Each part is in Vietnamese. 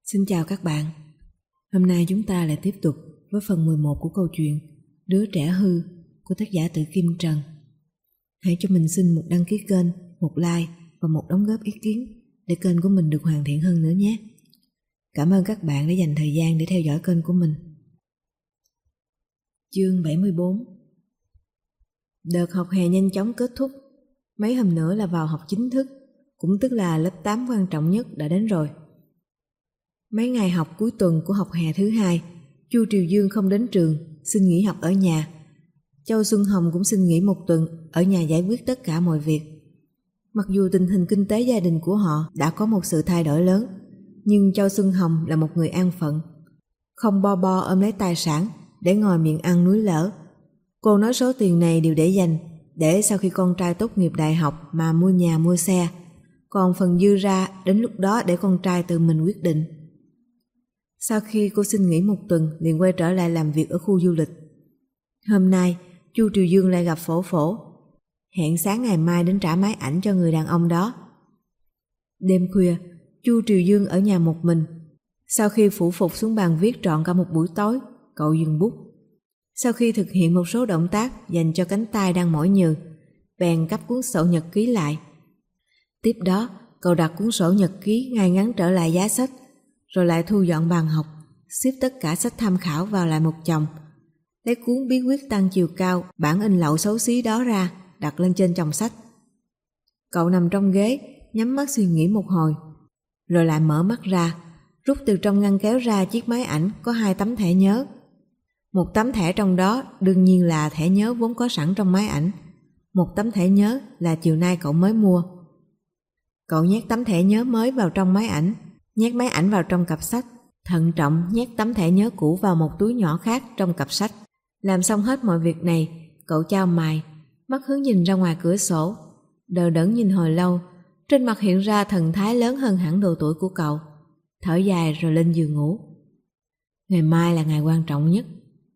Xin chào các bạn. Hôm nay chúng ta lại tiếp tục với phần 11 của câu chuyện Đứa trẻ hư của tác giả Tự Kim Trần. Hãy cho mình xin một đăng ký kênh, một like và một đóng góp ý kiến để kênh của mình được hoàn thiện hơn nữa nhé. Cảm ơn các bạn đã dành thời gian để theo dõi kênh của mình. Chương 74. Đợt học hè nhanh chóng kết thúc. Mấy hôm nữa là vào học chính thức, cũng tức là lớp 8 quan trọng nhất đã đến rồi. Mấy ngày học cuối tuần của học hè thứ hai, Chu Triều Dương không đến trường, xin nghỉ học ở nhà. Châu Xuân Hồng cũng xin nghỉ một tuần, ở nhà giải quyết tất cả mọi việc. Mặc dù tình hình kinh tế gia đình của họ đã có một sự thay đổi lớn, nhưng Châu Xuân Hồng là một người an phận, không bo bo ôm lấy tài sản để ngồi miệng ăn núi lở. Cô nói số tiền này đều để dành, để sau khi con trai tốt nghiệp đại học mà mua nhà mua xe, còn phần dư ra đến lúc đó để con trai tự mình quyết định. Sau khi cô xin nghỉ một tuần liền quay trở lại làm việc ở khu du lịch. Hôm nay Chu Triều Dương lại gặp Phổ Phổ, hẹn sáng ngày mai đến trả máy ảnh cho người đàn ông đó. Đêm khuya, Chu Triều Dương ở nhà một mình. Sau khi phủ phục xuống bàn viết trọn cả một buổi tối, cậu dừng bút. Sau khi thực hiện một số động tác dành cho cánh tay đang mỏi nhừ, bèn cắp cuốn sổ nhật ký lại. Tiếp đó, cậu đặt cuốn sổ nhật ký ngay ngắn trở lại giá sách, rồi lại thu dọn bàn học, xếp tất cả sách tham khảo vào lại một chồng, lấy cuốn bí quyết tăng chiều cao bản in lậu xấu xí đó ra, đặt lên trên chồng sách. Cậu nằm trong ghế, nhắm mắt suy nghĩ một hồi, rồi lại mở mắt ra, rút từ trong ngăn kéo ra chiếc máy ảnh có 2 tấm thẻ nhớ. Một tấm thẻ trong đó đương nhiên là thẻ nhớ vốn có sẵn trong máy ảnh, một tấm thẻ nhớ là chiều nay cậu mới mua. Cậu nhét tấm thẻ nhớ mới vào trong máy ảnh, nhét máy ảnh vào trong cặp sách, thận trọng nhét tấm thẻ nhớ cũ vào một túi nhỏ khác trong cặp sách. Làm xong hết mọi việc này, cậu chau mày, mắt hướng nhìn ra ngoài cửa sổ, đờ đẫn nhìn hồi lâu, trên mặt hiện ra thần thái lớn hơn hẳn độ tuổi của cậu. Thở dài rồi lên giường ngủ. Ngày mai là ngày quan trọng nhất.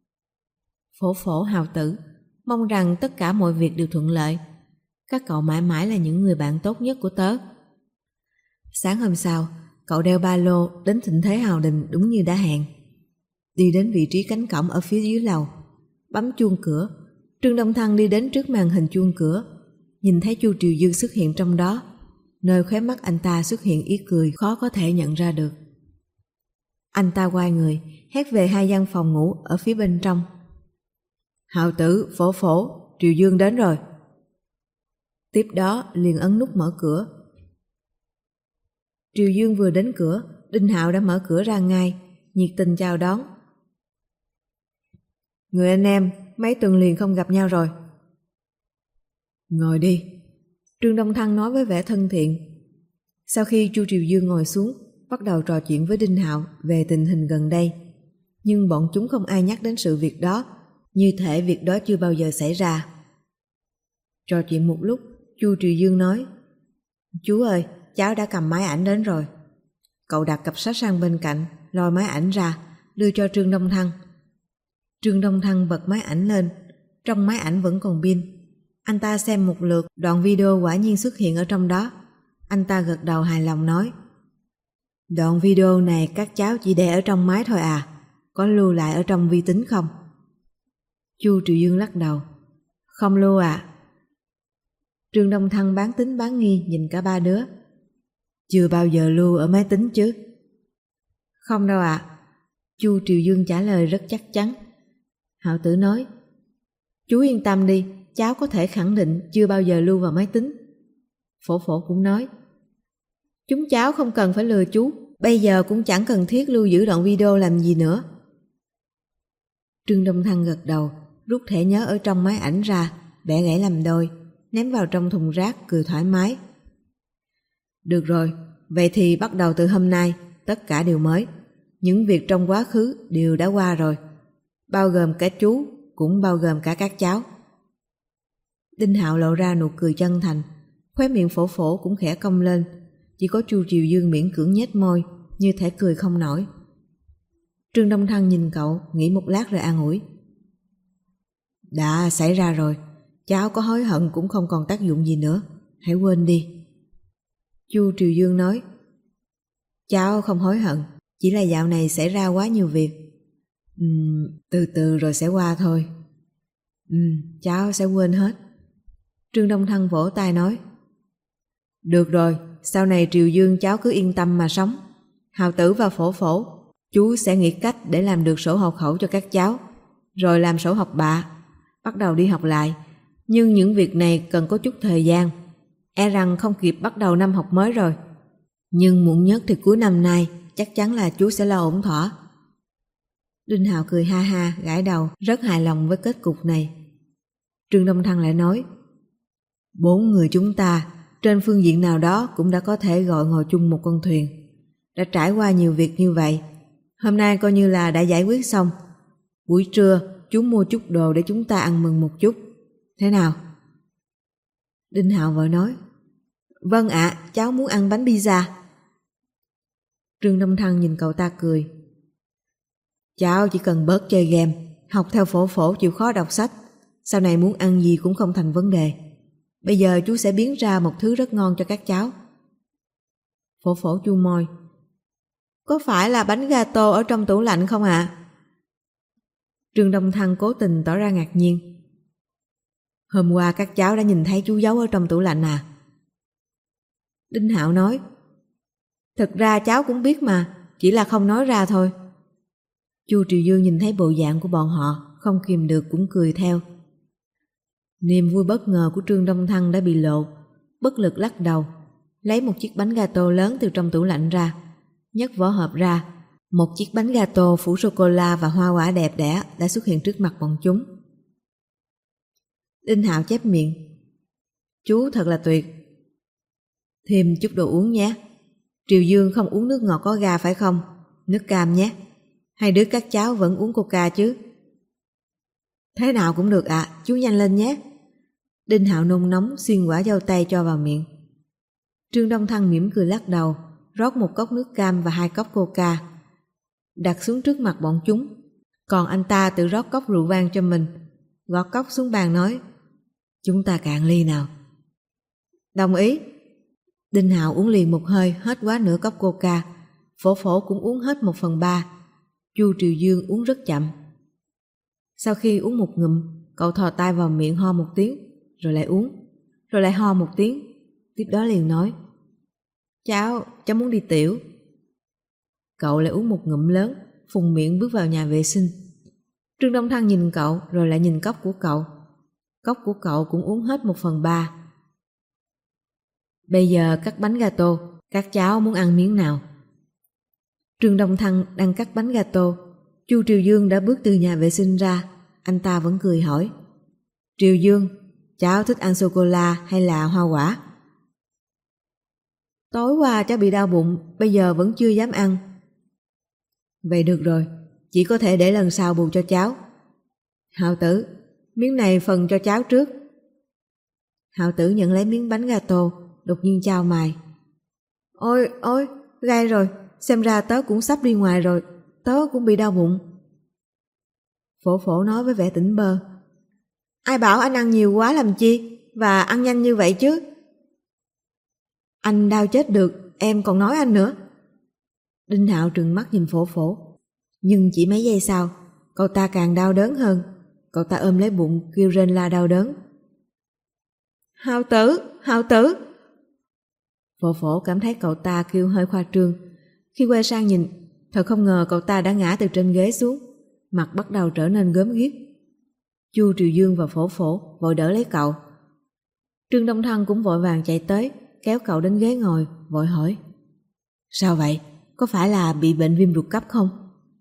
Phổ Phổ hào tử, mong rằng tất cả mọi việc đều thuận lợi. Các cậu mãi mãi là những người bạn tốt nhất của tớ. Sáng hôm sau, cậu đeo ba lô đến Thịnh Thế Hào Đình đúng như đã hẹn. Đi đến vị trí cánh cổng ở phía dưới lầu, bấm chuông cửa. Trương Đông Thăng đi đến trước màn hình chuông cửa, nhìn thấy Chu Triều Dương xuất hiện trong đó, nơi khóe mắt anh ta xuất hiện ý cười khó có thể nhận ra được. Anh ta quay người, hét về 2 gian phòng ngủ ở phía bên trong. Hào tử, Phổ Phổ, Triều Dương đến rồi. Tiếp đó liền ấn nút mở cửa. Triều Dương vừa đến cửa, Đinh Hạo đã mở cửa ra ngay, nhiệt tình chào đón. Người anh em, mấy tuần liền không gặp nhau rồi. Ngồi đi, Trương Đông Thăng nói với vẻ thân thiện. Sau khi Chu Triều Dương ngồi xuống, bắt đầu trò chuyện với Đinh Hạo về tình hình gần đây. Nhưng bọn chúng không ai nhắc đến sự việc đó, như thể việc đó chưa bao giờ xảy ra. Trò chuyện một lúc, Chu Triều Dương nói, chú ơi, cháu đã cầm máy ảnh đến rồi. Cậu đặt cặp sách sang bên cạnh, lôi máy ảnh ra, đưa cho Trương Đông Thăng. Trương Đông Thăng bật máy ảnh lên, trong máy ảnh vẫn còn pin. Anh ta xem một lượt, đoạn video quả nhiên xuất hiện ở trong đó. Anh ta gật đầu hài lòng nói, đoạn video này các cháu chỉ để ở trong máy thôi à, có lưu lại ở trong vi tính không? Chu Triều Dương lắc đầu, không lưu ạ. Trương Đông Thăng bán tín bán nghi nhìn cả ba đứa. Chưa bao giờ lưu ở máy tính chứ? Không đâu ạ. Chu Triều Dương trả lời rất chắc chắn. Hạo tử nói, chú yên tâm đi, cháu có thể khẳng định chưa bao giờ lưu vào máy tính. Phổ Phổ cũng nói, chúng cháu không cần phải lừa chú, bây giờ cũng chẳng cần thiết lưu giữ đoạn video làm gì nữa. Trương Đông Thăng gật đầu, rút thẻ nhớ ở trong máy ảnh ra, bẻ gãy làm đôi, ném vào trong thùng rác, cười thoải mái. Được rồi, vậy thì bắt đầu từ hôm nay, tất cả đều mới. Những việc trong quá khứ đều đã qua rồi, bao gồm cả chú, cũng bao gồm cả các cháu. Đinh Hạo lộ ra nụ cười chân thành, khóe miệng Phổ Phổ cũng khẽ cong lên, chỉ có Chu Triều Dương miễn cưỡng nhếch môi, như thể cười không nổi. Trương Đông Thăng nhìn cậu, nghĩ một lát rồi an ủi. Đã xảy ra rồi, cháu có hối hận cũng không còn tác dụng gì nữa, hãy quên đi. Chu Triều Dương nói, cháu không hối hận, Chỉ là dạo này xảy ra quá nhiều việc. Từ từ rồi sẽ qua thôi. Cháu sẽ quên hết. Trương Đông Thăng vỗ tay nói. Được rồi, sau này Triều Dương cháu cứ yên tâm mà sống. Hào Tử và Phổ Phổ, chú sẽ nghĩ cách để làm được sổ hộ khẩu cho các cháu, rồi làm sổ học bạ, bắt đầu đi học lại. Nhưng những việc này cần có chút thời gian, e rằng không kịp bắt đầu năm học mới rồi. Nhưng muộn nhất thì cuối năm nay, chắc chắn là chú sẽ lo ổn thỏa. Đinh Hạo cười ha ha, gãi đầu, rất hài lòng với kết cục này. Trương Đông Thăng lại nói, 4 người chúng ta, trên phương diện nào đó cũng đã có thể gọi ngồi chung một con thuyền. Đã trải qua nhiều việc như vậy, hôm nay coi như là đã giải quyết xong. Buổi trưa, chú mua chút đồ để chúng ta ăn mừng một chút. Thế nào? Đinh Hạo vội nói, vâng ạ, cháu muốn ăn bánh pizza. Trương Đông Thăng nhìn cậu ta cười. Cháu chỉ cần bớt chơi game, học theo Phổ Phổ chịu khó đọc sách, sau này muốn ăn gì cũng không thành vấn đề. Bây giờ chú sẽ biến ra một thứ rất ngon cho các cháu. Phổ Phổ chu môi. Có phải là bánh gato ở trong tủ lạnh không ạ? Trương Đông Thăng cố tình tỏ ra ngạc nhiên. Hôm qua các cháu đã nhìn thấy chú giấu ở trong tủ lạnh à? Đinh Hạo nói, thực ra cháu cũng biết mà, chỉ là không nói ra thôi. Chu Triều Dương nhìn thấy bộ dạng của bọn họ, không kìm được cũng cười theo. Niềm vui bất ngờ của Trương Đông Thăng đã bị lộ, bất lực lắc đầu, lấy một chiếc bánh gato lớn từ trong tủ lạnh ra, nhấc vỏ hộp ra. Một chiếc bánh gato phủ sô-cô-la và hoa quả đẹp đẽ đã xuất hiện trước mặt bọn chúng. Đinh Hạo chép miệng. Chú thật là tuyệt. Thêm chút đồ uống nhé. Triều Dương không uống nước ngọt có ga phải không? Nước cam nhé. Hai đứa các cháu vẫn uống coca chứ? Thế nào cũng được ạ, chú nhanh lên nhé. Đinh Hạo nôn nóng xiên quả dâu tây cho vào miệng. Trương Đông Thăng mỉm cười lắc đầu, rót một cốc nước cam và 2 cốc coca, đặt xuống trước mặt bọn chúng. Còn anh ta tự rót cốc rượu vang cho mình, gõ cốc xuống bàn nói, chúng ta cạn ly nào. Đồng ý. Đinh Hạo uống liền một hơi hết quá nửa cốc coca, Phổ Phổ cũng uống hết 1/3, Chu Triều Dương uống rất chậm. Sau khi uống một ngụm, cậu thò tay vào miệng ho một tiếng, rồi lại uống, rồi lại ho một tiếng, tiếp đó liền nói, cháu muốn đi tiểu. Cậu lại uống một ngụm lớn, phùng miệng bước vào nhà vệ sinh. Trương Đông Thăng nhìn cậu rồi lại nhìn cốc của cậu. Cốc của cậu cũng uống hết 1/3. Bây giờ cắt bánh gato, các cháu muốn ăn miếng nào? Trương Đông Thăng đang cắt bánh gato. Chu Triều Dương đã bước từ nhà vệ sinh ra, anh ta vẫn cười hỏi, Triều Dương, cháu thích ăn sô-cô-la hay là hoa quả? Tối qua cháu bị đau bụng, bây giờ vẫn chưa dám ăn. Vậy được rồi, chỉ có thể để lần sau bù cho cháu. Hạo Tử, miếng này phần cho cháu trước. Hạo Tử nhận lấy miếng bánh gato, đột nhiên chau mày. Ôi, gai rồi, xem ra tớ cũng sắp đi ngoài rồi, tớ cũng bị đau bụng. Phổ Phổ nói với vẻ tỉnh bơ. Ai bảo anh ăn nhiều quá làm chi, và ăn nhanh như vậy chứ? Anh đau chết được, em còn nói anh nữa. Đinh Hạo trừng mắt nhìn Phổ Phổ, nhưng chỉ mấy giây sau, cậu ta càng đau đớn hơn. Cậu ta ôm lấy bụng kêu rên la đau đớn. Hạo Tử. Phổ Phổ cảm thấy cậu ta kêu hơi khoa trương. Khi quay sang nhìn, thật không ngờ cậu ta đã ngã từ trên ghế xuống, mặt bắt đầu trở nên gớm ghiếc. Chu Triều Dương và Phổ Phổ vội đỡ lấy cậu. Trương Đông Thăng cũng vội vàng chạy tới, kéo cậu đến ghế ngồi, vội hỏi, sao vậy? Có phải là bị bệnh viêm ruột cấp không?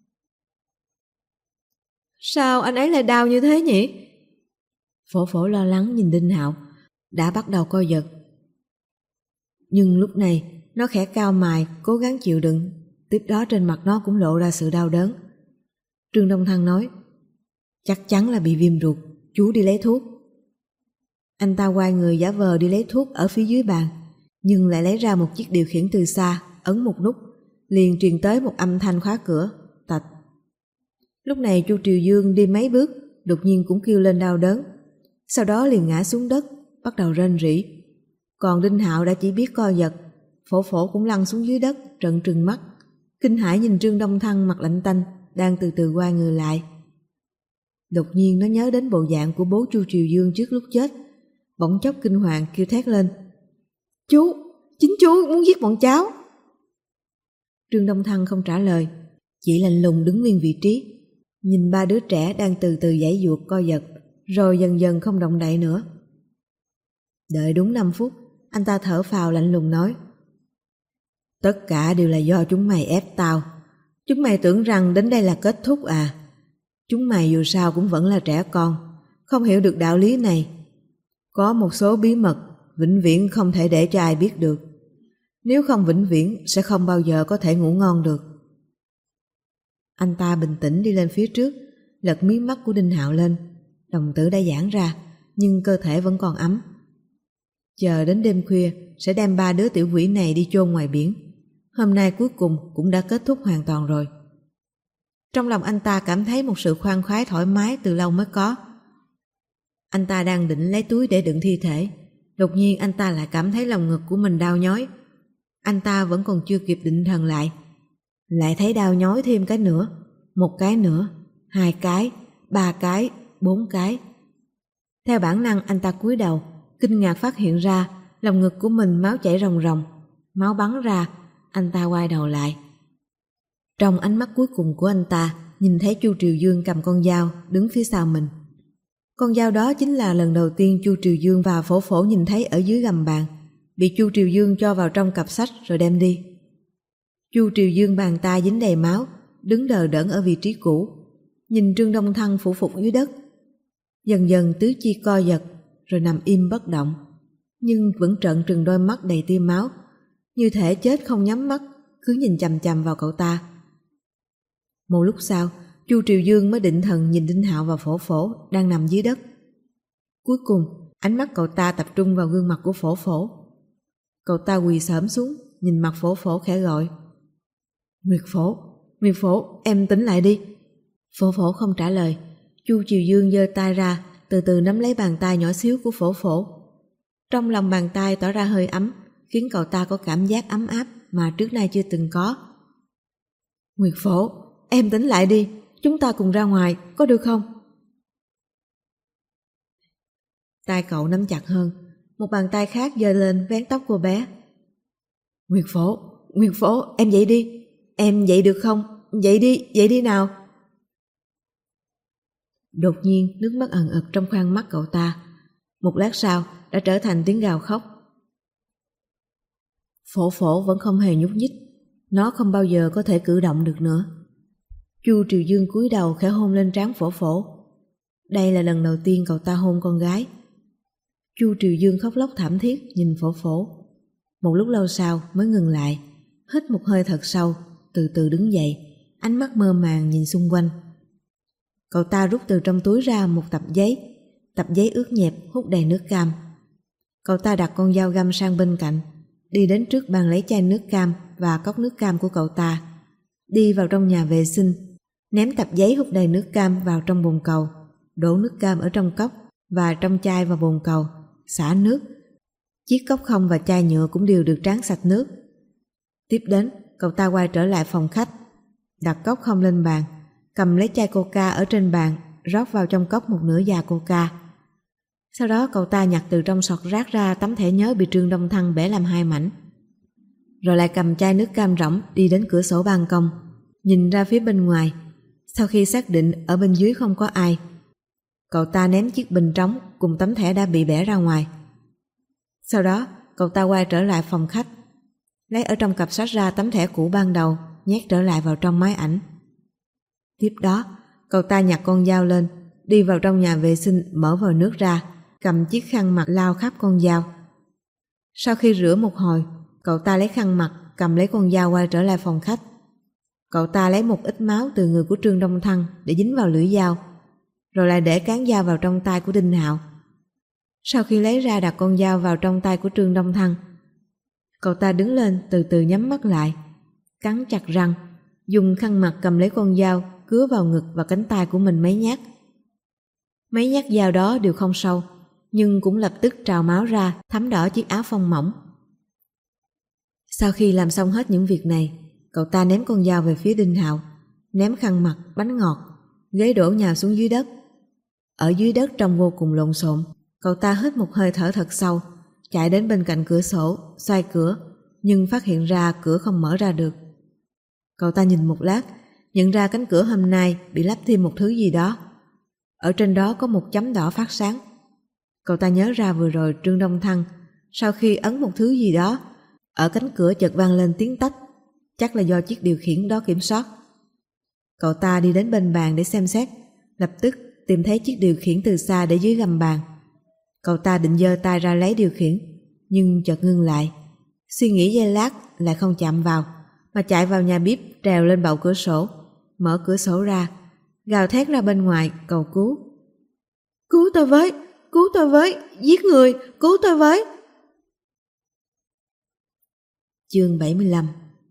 Sao anh ấy lại đau như thế nhỉ? Phổ Phổ lo lắng nhìn Đinh Hạo, đã bắt đầu co giật. Nhưng lúc này, nó khẽ cau mày, cố gắng chịu đựng, tiếp đó trên mặt nó cũng lộ ra sự đau đớn. Trương Đông Thăng nói, chắc chắn là bị viêm ruột, chú đi lấy thuốc. Anh ta quay người giả vờ đi lấy thuốc ở phía dưới bàn, nhưng lại lấy ra một chiếc điều khiển từ xa, ấn một nút, liền truyền tới một âm thanh khóa cửa, tạch. Lúc này Chu Triều Dương đi mấy bước, đột nhiên cũng kêu lên đau đớn, sau đó liền ngã xuống đất, bắt đầu rên rỉ. Còn Đinh Hạo đã chỉ biết co giật. Phổ Phổ cũng lăn xuống dưới đất, trợn trừng mắt, kinh hãi nhìn Trương Đông Thăng mặt lạnh tanh, đang từ từ quay người lại. Đột nhiên nó nhớ đến bộ dạng của bố Chu Triều Dương trước lúc chết, bỗng chốc kinh hoàng kêu thét lên. Chú, chính chú muốn giết bọn cháu. Trương Đông Thăng không trả lời, chỉ lạnh lùng đứng nguyên vị trí, nhìn ba đứa trẻ đang từ từ giãy giụa co giật, rồi dần dần không động đậy nữa. Đợi đúng 5 phút, anh ta thở phào lạnh lùng nói. Tất cả đều là do chúng mày ép tao. Chúng mày tưởng rằng đến đây là kết thúc à? Chúng mày dù sao cũng vẫn là trẻ con, không hiểu được đạo lý này. Có một số bí mật vĩnh viễn không thể để cho ai biết được. Nếu không vĩnh viễn sẽ không bao giờ có thể ngủ ngon được. Anh ta bình tĩnh đi lên phía trước, lật mí mắt của Đinh Hạo lên. Đồng tử đã giãn ra, nhưng cơ thể vẫn còn ấm. Chờ đến đêm khuya sẽ đem 3 đứa tiểu quỷ này đi chôn ngoài biển. Hôm nay cuối cùng cũng đã kết thúc hoàn toàn rồi. Trong lòng anh ta cảm thấy một sự khoan khoái thoải mái từ lâu mới có. Anh ta đang định lấy túi để đựng thi thể, đột nhiên anh ta lại cảm thấy lòng ngực của mình đau nhói. Anh ta vẫn còn chưa kịp định thần lại thấy đau nhói thêm cái nữa, 1 cái nữa, 2 cái, 3 cái, 4 cái. Theo bản năng anh ta cúi đầu, kinh ngạc phát hiện ra lòng ngực của mình máu chảy ròng ròng, máu bắn ra. Anh ta quay đầu lại. Trong ánh mắt cuối cùng của anh ta nhìn thấy Chu Triều Dương cầm con dao đứng phía sau mình. Con dao đó chính là lần đầu tiên Chu Triều Dương và Phổ Phổ nhìn thấy ở dưới gầm bàn, bị Chu Triều Dương cho vào trong cặp sách rồi đem đi. Chu Triều Dương bàn tay dính đầy máu, đứng đờ đẫn ở vị trí cũ, nhìn Trương Đông Thăng phủ phục dưới đất. Dần dần tứ chi co giật, rồi nằm im bất động, nhưng vẫn trợn trừng đôi mắt đầy tia máu, như thể chết không nhắm mắt, cứ nhìn chằm chằm vào cậu ta. Một lúc sau, Chu Triều Dương mới định thần nhìn Đinh Hạo và Phổ Phổ đang nằm dưới đất. Cuối cùng, ánh mắt cậu ta tập trung vào gương mặt của Phổ Phổ. Cậu ta quỳ xổm xuống, nhìn mặt Phổ Phổ khẽ gọi. Nguyệt Phổ, em tỉnh lại đi. Phổ Phổ không trả lời. Chu Triều Dương giơ tay ra, từ từ nắm lấy bàn tay nhỏ xíu của Phổ Phổ. Trong lòng bàn tay tỏ ra hơi ấm, khiến cậu ta có cảm giác ấm áp mà trước nay chưa từng có. Nguyệt Phổ, em tỉnh lại đi, chúng ta cùng ra ngoài, có được không? Tay cậu nắm chặt hơn, một bàn tay khác giơ lên vén tóc cô bé. Nguyệt Phổ, em dậy đi, em dậy được không? Dậy đi nào. Đột nhiên nước mắt ẩn ực trong khoang mắt cậu ta, một lát sau đã trở thành tiếng gào khóc. Phổ Phổ vẫn không hề nhúc nhích, nó không bao giờ có thể cử động được nữa. Chu Triều Dương cúi đầu khẽ hôn lên trán Phổ Phổ. Đây là lần đầu tiên cậu ta hôn con gái. Chu Triều Dương khóc lóc thảm thiết nhìn Phổ Phổ. Một lúc lâu sau mới ngừng lại, hít một hơi thật sâu, từ từ đứng dậy, ánh mắt mơ màng nhìn xung quanh. Cậu ta rút từ trong túi ra một tập giấy ướt nhẹp hút đầy nước cam. Cậu ta đặt con dao găm sang bên cạnh, đi đến trước bàn lấy chai nước cam và cốc nước cam của cậu ta, đi vào trong nhà vệ sinh, ném tập giấy hút đầy nước cam vào trong bồn cầu, đổ nước cam ở trong cốc và trong chai vào bồn cầu, xả nước. Chiếc cốc không và chai nhựa cũng đều được tráng sạch nước. Tiếp đến, cậu ta quay trở lại phòng khách, đặt cốc không lên bàn, cầm lấy chai coca ở trên bàn, rót vào trong cốc một nửa già coca. Sau đó cậu ta nhặt từ trong sọt rác ra tấm thẻ nhớ bị Trương Đông Thăng bẻ làm 2 mảnh. Rồi lại cầm chai nước cam rỗng đi đến cửa sổ ban công, nhìn ra phía bên ngoài. Sau khi xác định ở bên dưới không có ai, cậu ta ném chiếc bình trống cùng tấm thẻ đã bị bẻ ra ngoài. Sau đó cậu ta quay trở lại phòng khách, lấy ở trong cặp sách ra tấm thẻ cũ ban đầu, nhét trở lại vào trong máy ảnh. Tiếp đó cậu ta nhặt con dao lên, đi vào trong nhà vệ sinh, mở vòi nước ra, cầm chiếc khăn mặt lau khắp con dao. Sau khi rửa một hồi, cậu ta lấy khăn mặt, cầm lấy con dao quay trở lại phòng khách. Cậu ta lấy một ít máu từ người của Trương Đông Thăng để dính vào lưỡi dao, rồi lại để cán dao vào trong tay của Đinh Hạo. Sau khi lấy ra đặt con dao vào trong tay của Trương Đông Thăng, cậu ta đứng lên từ từ nhắm mắt lại, cắn chặt răng, dùng khăn mặt cầm lấy con dao cứa vào ngực và cánh tay của mình mấy nhát. Mấy nhát dao đó đều không sâu, nhưng cũng lập tức trào máu ra, thấm đỏ chiếc áo phông mỏng. Sau khi làm xong hết những việc này, Cậu ta ném con dao về phía Đinh Hạo, ném khăn mặt, bánh ngọt, ghế đổ nhào xuống dưới đất. Ở dưới đất trông vô cùng lộn xộn. Cậu ta hít một hơi thở thật sâu, chạy đến bên cạnh cửa sổ, xoay cửa, nhưng phát hiện ra cửa không mở ra được. Cậu ta nhìn một lát, nhận ra cánh cửa hôm nay bị lắp thêm một thứ gì đó. Ở trên đó có một chấm đỏ phát sáng. Cậu ta nhớ ra vừa rồi Trương Đông Thăng, sau khi ấn một thứ gì đó, ở cánh cửa chợt vang lên tiếng tách, chắc là do chiếc điều khiển đó kiểm soát. Cậu ta đi đến bên bàn để xem xét, lập tức tìm thấy chiếc điều khiển từ xa để dưới gầm bàn. Cậu ta định giơ tay ra lấy điều khiển, nhưng chợt ngưng lại, suy nghĩ giây lát lại không chạm vào, mà chạy vào nhà bếp, trèo lên bậu cửa sổ, mở cửa sổ ra, gào thét ra bên ngoài cầu cứu. Cứu tôi với, giết người, cứu tôi với. Chương 75.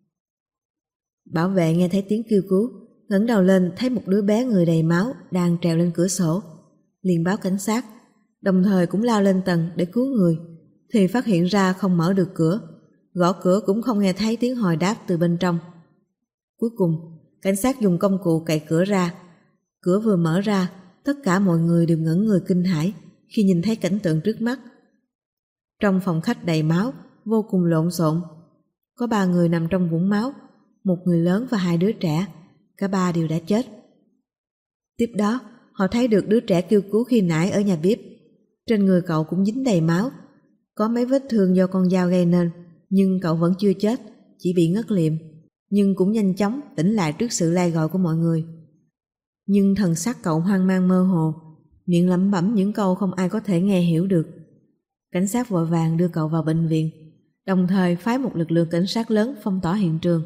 Bảo vệ nghe thấy tiếng kêu cứu, ngẩng đầu lên thấy một đứa bé người đầy máu đang trèo lên cửa sổ, liền báo cảnh sát, đồng thời cũng lao lên tầng để cứu người, thì phát hiện ra không mở được cửa, gõ cửa cũng không nghe thấy tiếng hồi đáp từ bên trong. Cuối cùng, cảnh sát dùng công cụ cậy cửa ra. Cửa vừa mở ra, tất cả mọi người đều ngẩn người kinh hãi khi nhìn thấy cảnh tượng trước mắt. Trong phòng khách đầy máu, vô cùng lộn xộn. Có 3 người nằm trong vũng máu, 1 người lớn và 2 đứa trẻ, cả 3 đều đã chết. Tiếp đó, họ thấy được đứa trẻ kêu cứu khi nãy ở nhà bếp. Trên người cậu cũng dính đầy máu, có mấy vết thương do con dao gây nên, nhưng cậu vẫn chưa chết, chỉ bị ngất liệm, nhưng cũng nhanh chóng tỉnh lại trước sự la gọi của mọi người. Nhưng thần sắc cậu hoang mang mơ hồ, miệng lẩm bẩm những câu không ai có thể nghe hiểu được. Cảnh sát vội vàng đưa cậu vào bệnh viện, đồng thời phái một lực lượng cảnh sát lớn phong tỏa hiện trường.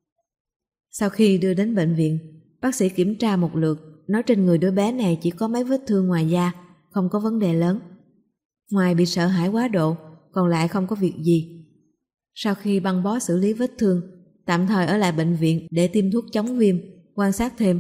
Sau khi đưa đến bệnh viện, bác sĩ kiểm tra một lượt, nói trên người đứa bé này chỉ có mấy vết thương ngoài da, không có vấn đề lớn. Ngoài bị sợ hãi quá độ, còn lại không có việc gì. Sau khi băng bó xử lý vết thương, tạm thời ở lại bệnh viện để tiêm thuốc chống viêm, quan sát thêm.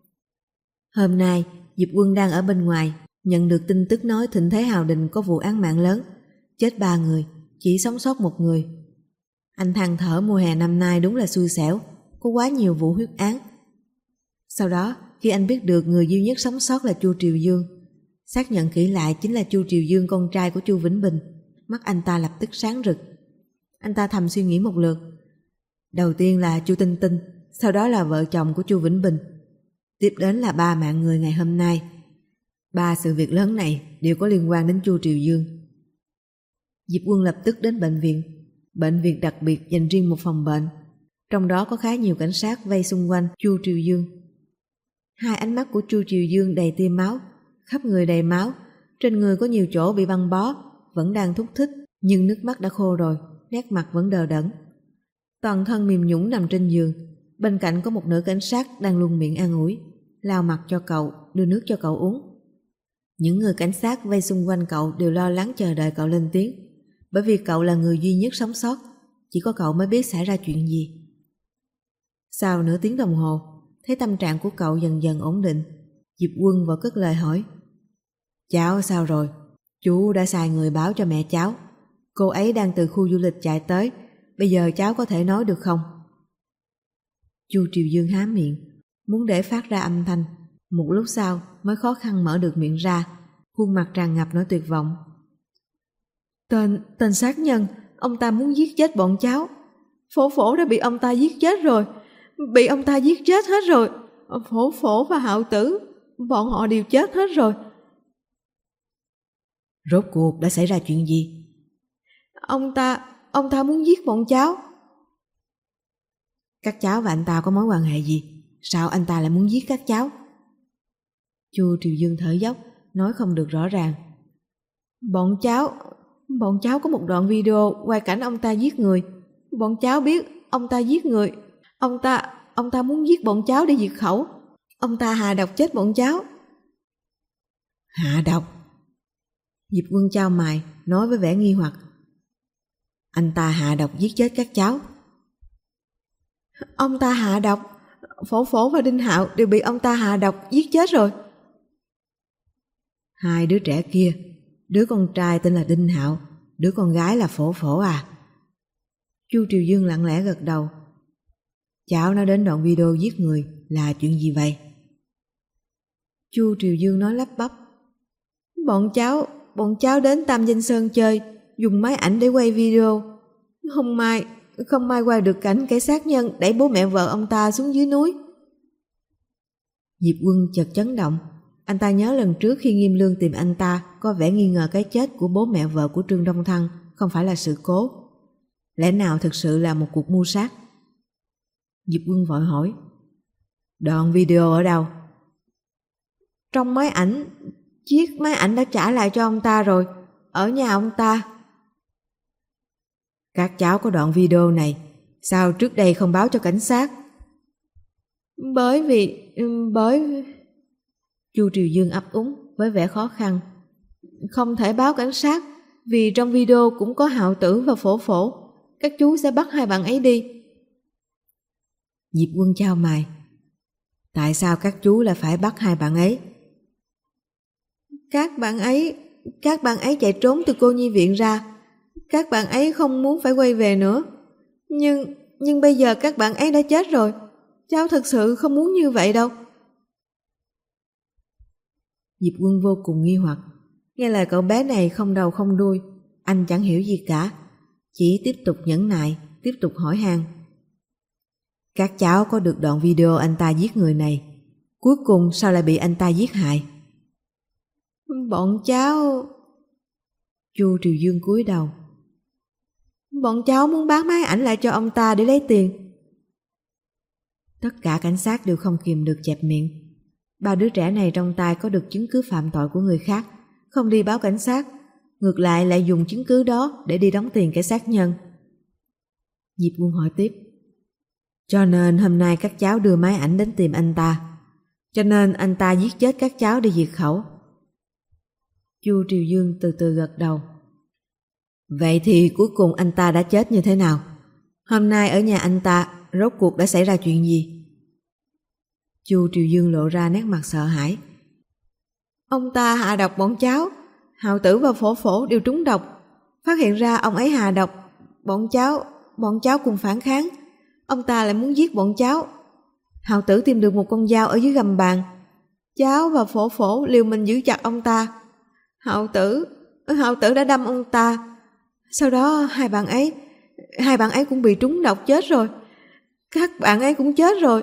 Hôm nay, Diệp Quân đang ở bên ngoài, nhận được tin tức nói Thịnh Thế Hào Đình có vụ án mạng lớn, chết 3 người, chỉ sống sót 1 người. Anh than thở mùa hè năm nay đúng là xui xẻo, có quá nhiều vụ huyết án. Sau đó, khi anh biết được người duy nhất sống sót là Chu Triều Dương, xác nhận kỹ lại chính là Chu Triều Dương, con trai của Chu Vĩnh Bình, mắt anh ta lập tức sáng rực. Anh ta thầm suy nghĩ một lượt. Đầu tiên là Chu Tinh Tinh, sau đó là vợ chồng của Chu Vĩnh Bình, tiếp đến là 3 mạng người ngày hôm nay. 3 sự việc lớn này đều có liên quan đến Chu Triều Dương. Diệp Quân lập tức đến bệnh viện đặc biệt dành riêng một phòng bệnh, trong đó có khá nhiều cảnh sát vây xung quanh Chu Triều Dương. 2 ánh mắt của Chu Triều Dương đầy tia máu, khắp người đầy máu, trên người có nhiều chỗ bị băng bó, vẫn đang thúc thích, nhưng nước mắt đã khô rồi, nét mặt vẫn đờ đẫn. Toàn thân mềm nhũn nằm trên giường, bên cạnh có một nữ cảnh sát đang luôn miệng an ủi, lau mặt cho cậu, đưa nước cho cậu uống. Những người cảnh sát vây xung quanh cậu đều lo lắng chờ đợi cậu lên tiếng, bởi vì cậu là người duy nhất sống sót, chỉ có cậu mới biết xảy ra chuyện gì. Sau nửa tiếng đồng hồ, thấy tâm trạng của cậu dần dần ổn định, Diệp Quân vội cất lời hỏi: Cháu sao rồi? Chú đã sai người báo cho mẹ cháu, cô ấy đang từ khu du lịch chạy tới, bây giờ cháu có thể nói được không? Chu Triều Dương há miệng, muốn để phát ra âm thanh, một lúc sau mới khó khăn mở được miệng ra, khuôn mặt tràn ngập nỗi tuyệt vọng. Tên sát nhân, ông ta muốn giết chết bọn cháu. Phổ đã bị ông ta giết chết rồi, hết rồi. Phổ và Hạo Tử, bọn họ đều chết hết rồi. Rốt cuộc đã xảy ra chuyện gì? Ông ta muốn giết bọn cháu. Các cháu và anh ta có mối quan hệ gì? Sao anh ta lại muốn giết các cháu? Chu Triều Dương thở dốc, nói không được rõ ràng. Bọn cháu có một đoạn video quay cảnh ông ta giết người. Bọn cháu biết ông ta giết người. Ông ta muốn giết bọn cháu để diệt khẩu. Ông ta hạ độc chết bọn cháu. Hạ độc? Diệp Quân chau mày, nói với vẻ nghi hoặc. Anh ta hạ độc giết chết các cháu? Ông ta hạ độc. Phổ và Đinh Hạo đều bị ông ta hạ độc giết chết rồi. 2 đứa trẻ kia, đứa con trai tên là Đinh Hạo, đứa con gái là Phổ à? Chu Triều Dương lặng lẽ gật đầu. Cháu nói đến đoạn video giết người là chuyện gì vậy? Chu Triều Dương nói lắp bắp. Bọn cháu đến Tam Danh Sơn chơi, dùng máy ảnh để quay video. Không may quay được cảnh kẻ sát nhân đẩy bố mẹ vợ ông ta xuống dưới núi. Diệp Quân chợt chấn động. Anh ta nhớ lần trước khi Nghiêm Lương tìm anh ta có vẻ nghi ngờ cái chết của bố mẹ vợ của Trương Đông Thăng không phải là sự cố. Lẽ nào thực sự là một cuộc mưu sát? Diệp Quân vội hỏi. Đoạn video ở đâu? Trong máy ảnh. Chiếc máy ảnh đã trả lại cho ông ta rồi, ở nhà ông ta. Các cháu có đoạn video này, sao trước đây không báo cho cảnh sát? Bởi Chu Triều Dương ấp úng với vẻ khó khăn. Không thể báo cảnh sát, vì trong video cũng có Hạo Tử và Phổ Phổ. Các chú sẽ bắt hai bạn ấy đi. Diệp Quân chau mày. Tại sao các chú lại phải bắt hai bạn ấy? Các bạn ấy chạy trốn từ cô nhi viện ra. Các bạn ấy không muốn phải quay về nữa. Nhưng bây giờ các bạn ấy đã chết rồi. Cháu thật sự không muốn như vậy đâu. Diệp Quân vô cùng nghi hoặc. Nghe lời cậu bé này không đầu không đuôi, anh chẳng hiểu gì cả. Chỉ tiếp tục nhẫn nại, tiếp tục hỏi han. Các cháu có được đoạn video anh ta giết người này, cuối cùng sao lại bị anh ta giết hại? Bọn cháu... Chu Triều Dương cúi đầu. Bọn cháu muốn bán máy ảnh lại cho ông ta để lấy tiền. Tất cả cảnh sát đều không kìm được chẹp miệng. Ba đứa trẻ này trong tay có được chứng cứ phạm tội của người khác, không đi báo cảnh sát, ngược lại dùng chứng cứ đó để đi đóng tiền kẻ sát nhân. Diệp Quân hỏi tiếp. Cho nên hôm nay các cháu đưa máy ảnh đến tìm anh ta, cho nên anh ta giết chết các cháu để diệt khẩu. Chu Triều Dương từ từ gật đầu. Vậy thì cuối cùng anh ta đã chết như thế nào? Hôm nay ở nhà anh ta rốt cuộc đã xảy ra chuyện gì? Chu Triều Dương lộ ra nét mặt sợ hãi. Ông ta hạ độc bọn cháu. Hạo Tử và Phổ Phổ đều trúng độc. Phát hiện ra ông ấy hạ độc, bọn cháu cùng phản kháng. Ông ta lại muốn giết bọn cháu. Hạo Tử tìm được một con dao ở dưới gầm bàn. Cháu và Phổ Phổ liều mình giữ chặt ông ta. Hạo Tử đã đâm ông ta. Sau đó hai bạn ấy cũng bị trúng độc chết rồi. Các bạn ấy cũng chết rồi.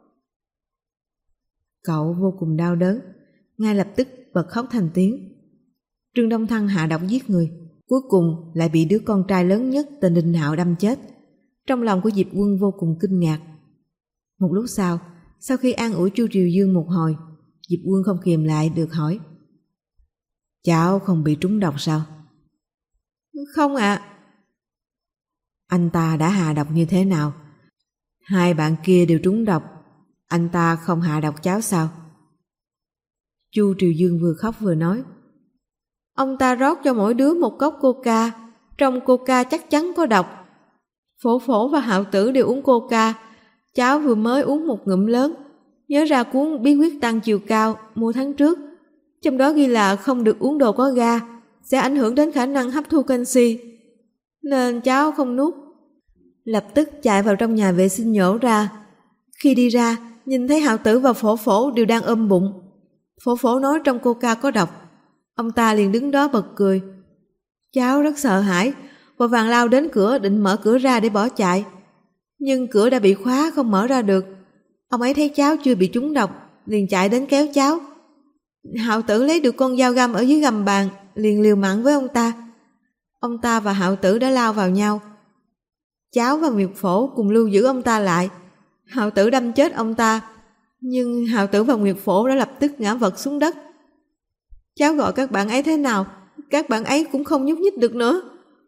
Cậu vô cùng đau đớn, ngay lập tức bật khóc thành tiếng. Trương Đông Thăng hạ độc giết người, cuối cùng lại bị đứa con trai lớn nhất tên Đinh Hạo đâm chết. Trong lòng của Diệp Quân vô cùng kinh ngạc. Một lúc sau khi an ủi Chu Triều Dương một hồi, Diệp Quân không kìm lại được hỏi. Cháu không bị trúng độc sao? Không ạ. Anh ta đã hạ độc như thế nào? Hai bạn kia đều trúng độc, anh ta không hạ độc cháu sao? Chu Triều Dương vừa khóc vừa nói. Ông ta rót cho mỗi đứa một cốc coca, trong coca chắc chắn có độc. Phổ Phổ và Hạo Tử đều uống coca. Cháu vừa mới uống một ngụm lớn, nhớ ra cuốn Bí quyết tăng chiều cao mua tháng trước, trong đó ghi là không được uống đồ có ga, sẽ ảnh hưởng đến khả năng hấp thu canxi, nên cháu không nuốt. Lập tức chạy vào trong nhà vệ sinh nhổ ra. Khi đi ra, nhìn thấy Hạo Tử và Phổ Phổ đều đang ôm bụng. Phổ Phổ nói trong coca có độc. Ông ta liền đứng đó bật cười. Cháu rất sợ hãi, vội vàng lao đến cửa định mở cửa ra để bỏ chạy. Nhưng cửa đã bị khóa không mở ra được. Ông ấy thấy cháu chưa bị trúng độc, liền chạy đến kéo cháu. Hạo Tử lấy được con dao găm ở dưới gầm bàn, liền liều mạng với ông ta. Ông ta và Hạo Tử đã lao vào nhau. Cháu và Nguyệt Phổ cùng lưu giữ ông ta lại. Hạo Tử đâm chết ông ta, nhưng Hạo Tử và Nguyệt Phổ đã lập tức ngã vật xuống đất. Cháu gọi các bạn ấy thế nào, các bạn ấy cũng không nhúc nhích được nữa.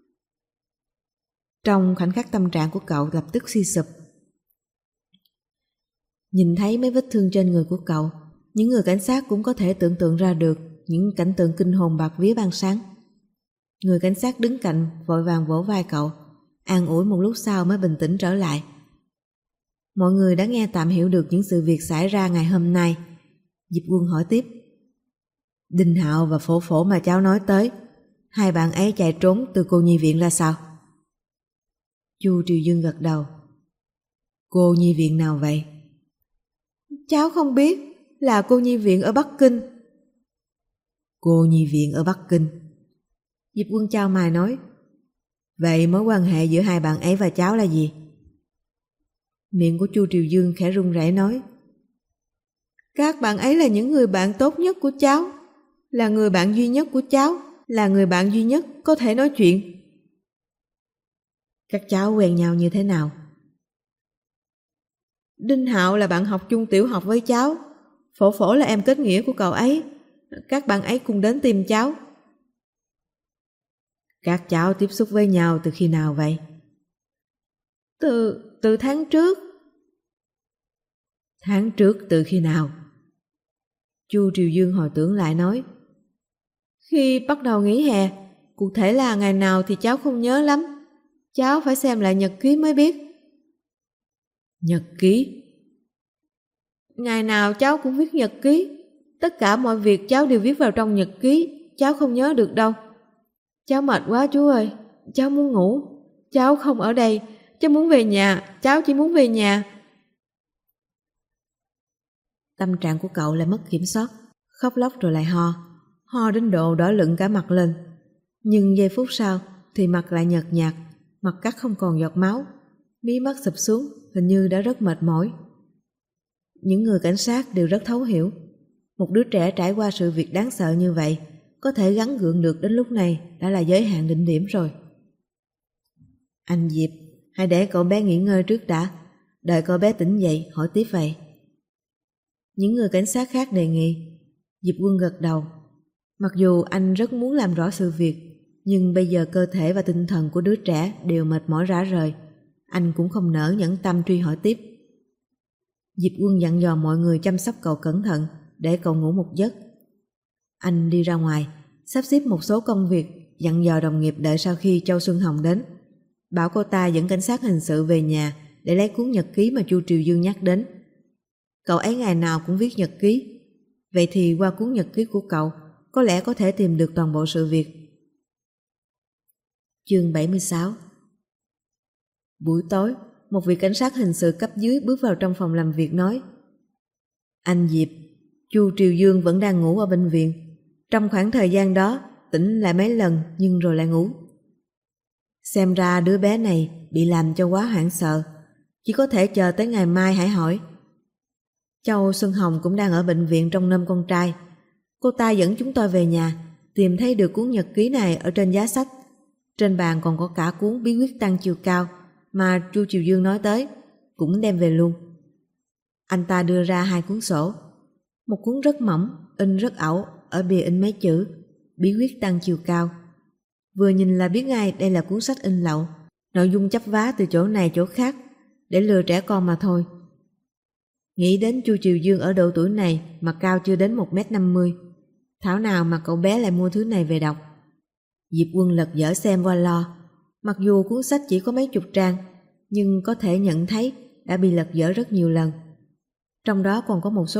Trong khoảnh khắc tâm trạng của cậu lập tức suy sụp. Nhìn thấy mấy vết thương trên người của cậu, những người cảnh sát cũng có thể tưởng tượng ra được những cảnh tượng kinh hồn bạt vía ban sáng. Người cảnh sát đứng cạnh vội vàng vỗ vai cậu, an ủi một lúc sau mới bình tĩnh trở lại. Mọi người đã nghe tạm hiểu được những sự việc xảy ra ngày hôm nay. Diệp Quân hỏi tiếp. Đinh Hạo và Phổ Phổ mà cháu nói tới, hai bạn ấy chạy trốn từ cô nhi viện ra sao? Chu Triều Dương gật đầu. Cô nhi viện nào vậy? Cháu không biết, là cô nhi viện ở Bắc Kinh. Cô nhi viện ở Bắc Kinh. Diệp Quân chau mày nói, vậy mối quan hệ giữa hai bạn ấy và cháu là gì? Miệng của Chu Triều Dương khẽ run rẩy nói, các bạn ấy là những người bạn tốt nhất của cháu, là người bạn duy nhất của cháu, là người bạn duy nhất có thể nói chuyện. Các cháu quen nhau như thế nào? Đinh Hạo là bạn học chung tiểu học với cháu, Phổ Phổ là em kết nghĩa của cậu ấy. Các bạn ấy cùng đến tìm cháu. Các cháu tiếp xúc với nhau từ khi nào vậy? Từ tháng trước. Tháng trước từ khi nào? Chu Triều Dương hồi tưởng lại nói, khi bắt đầu nghỉ hè, cụ thể là ngày nào thì cháu không nhớ lắm. Cháu phải xem lại nhật ký mới biết. Nhật ký? Ngày nào cháu cũng viết nhật ký. Tất cả mọi việc cháu đều viết vào trong nhật ký. Cháu không nhớ được đâu. Cháu mệt quá chú ơi. Cháu muốn ngủ. Cháu không ở đây. Cháu muốn về nhà. Cháu chỉ muốn về nhà. Tâm trạng của cậu lại mất kiểm soát. Khóc lóc rồi lại ho. Ho đến độ đỏ lựng cả mặt lên. Nhưng giây phút sau thì mặt lại nhợt nhạt, mặt cắt không còn giọt máu, mí mắt sụp xuống, hình như đã rất mệt mỏi. Những người cảnh sát đều rất thấu hiểu. Một đứa trẻ trải qua sự việc đáng sợ như vậy, có thể gắng gượng được đến lúc này đã là giới hạn đỉnh điểm rồi. Anh Diệp, hãy để cậu bé nghỉ ngơi trước đã, đợi cậu bé tỉnh dậy hỏi tiếp vậy. Những người cảnh sát khác đề nghị. Diệp Quân gật đầu. Mặc dù anh rất muốn làm rõ sự việc, nhưng bây giờ cơ thể và tinh thần của đứa trẻ đều mệt mỏi rã rời. Anh cũng không nỡ nhẫn tâm truy hỏi tiếp. Diệp Quân dặn dò mọi người chăm sóc cậu cẩn thận, để cậu ngủ một giấc. Anh đi ra ngoài, sắp xếp một số công việc, dặn dò đồng nghiệp đợi sau khi Châu Xuân Hồng đến. Bảo cô ta dẫn cảnh sát hình sự về nhà để lấy cuốn nhật ký mà Chu Triều Dương nhắc đến. Cậu ấy ngày nào cũng viết nhật ký, vậy thì qua cuốn nhật ký của cậu có lẽ có thể tìm được toàn bộ sự việc. Chương 76. Buổi tối, một vị cảnh sát hình sự cấp dưới bước vào trong phòng làm việc nói, anh Diệp, Chu Triều Dương vẫn đang ngủ ở bệnh viện. Trong khoảng thời gian đó tỉnh lại mấy lần nhưng rồi lại ngủ. Xem ra đứa bé này bị làm cho quá hoảng sợ, chỉ có thể chờ tới ngày mai hãy hỏi. Châu Xuân Hồng cũng đang ở bệnh viện trong nôm con trai. Cô ta dẫn chúng tôi về nhà, tìm thấy được cuốn nhật ký này ở trên giá sách. Trên bàn còn có cả cuốn bí quyết tăng chiều cao mà Chu Triều Dương nói tới, cũng đem về luôn. Anh ta đưa ra hai cuốn sổ. Một cuốn rất mỏng, in rất ẩu, ở bìa in mấy chữ bí quyết tăng chiều cao. Vừa nhìn là biết ngay đây là cuốn sách in lậu, nội dung chắp vá từ chỗ này chỗ khác để lừa trẻ con mà thôi. Nghĩ đến Chu Triều Dương ở độ tuổi này mà cao chưa đến 1m50, thảo nào mà cậu bé lại mua thứ này về đọc. Diệp Quân lật dở xem qua lo. Mặc dù cuốn sách chỉ có mấy chục trang, nhưng có thể nhận thấy đã bị lật dở rất nhiều lần. Trong đó còn có một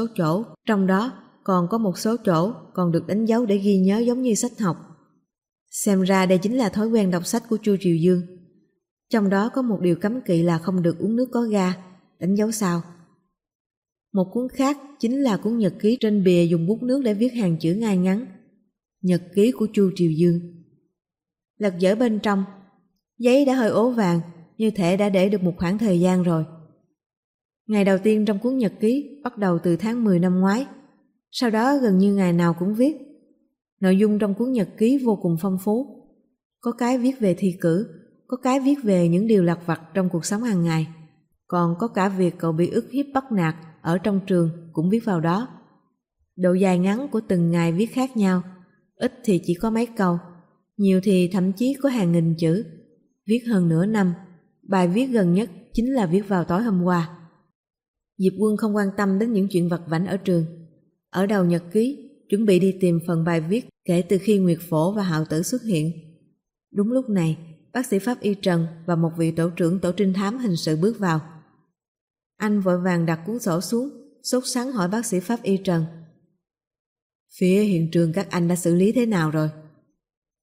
số chỗ còn được đánh dấu để ghi nhớ giống như sách học. Xem ra đây chính là thói quen đọc sách của Chu Triều Dương. Trong đó có một điều cấm kỵ là không được uống nước có ga, đánh dấu sao. Một cuốn khác chính là cuốn nhật ký trên bìa dùng bút nước để viết hàng chữ ngay ngắn. Nhật ký của Chu Triều Dương. Lật dở bên trong, giấy đã hơi ố vàng, như thể đã để được một khoảng thời gian rồi. Ngày đầu tiên trong cuốn nhật ký bắt đầu từ tháng 10 năm ngoái, sau đó gần như ngày nào cũng viết. Nội dung trong cuốn nhật ký vô cùng phong phú. Có cái viết về thi cử, có cái viết về những điều lặt vặt trong cuộc sống hàng ngày, còn có cả việc cậu bị ức hiếp bắt nạt ở trong trường cũng viết vào đó. Độ dài ngắn của từng ngày viết khác nhau, ít thì chỉ có mấy câu, nhiều thì thậm chí có hàng nghìn chữ. Viết hơn nửa năm, bài viết gần nhất chính là viết vào tối hôm qua. Diệp Quân không quan tâm đến những chuyện vặt vãnh ở trường. Ở đầu nhật ký, chuẩn bị đi tìm phần bài viết kể từ khi Nguyệt Phổ và Hạo Tử xuất hiện. Đúng lúc này, bác sĩ pháp y Trần và một vị tổ trưởng tổ trinh thám hình sự bước vào. Anh vội vàng đặt cuốn sổ xuống, sốt sắng hỏi bác sĩ pháp y Trần. Phía hiện trường các anh đã xử lý thế nào rồi?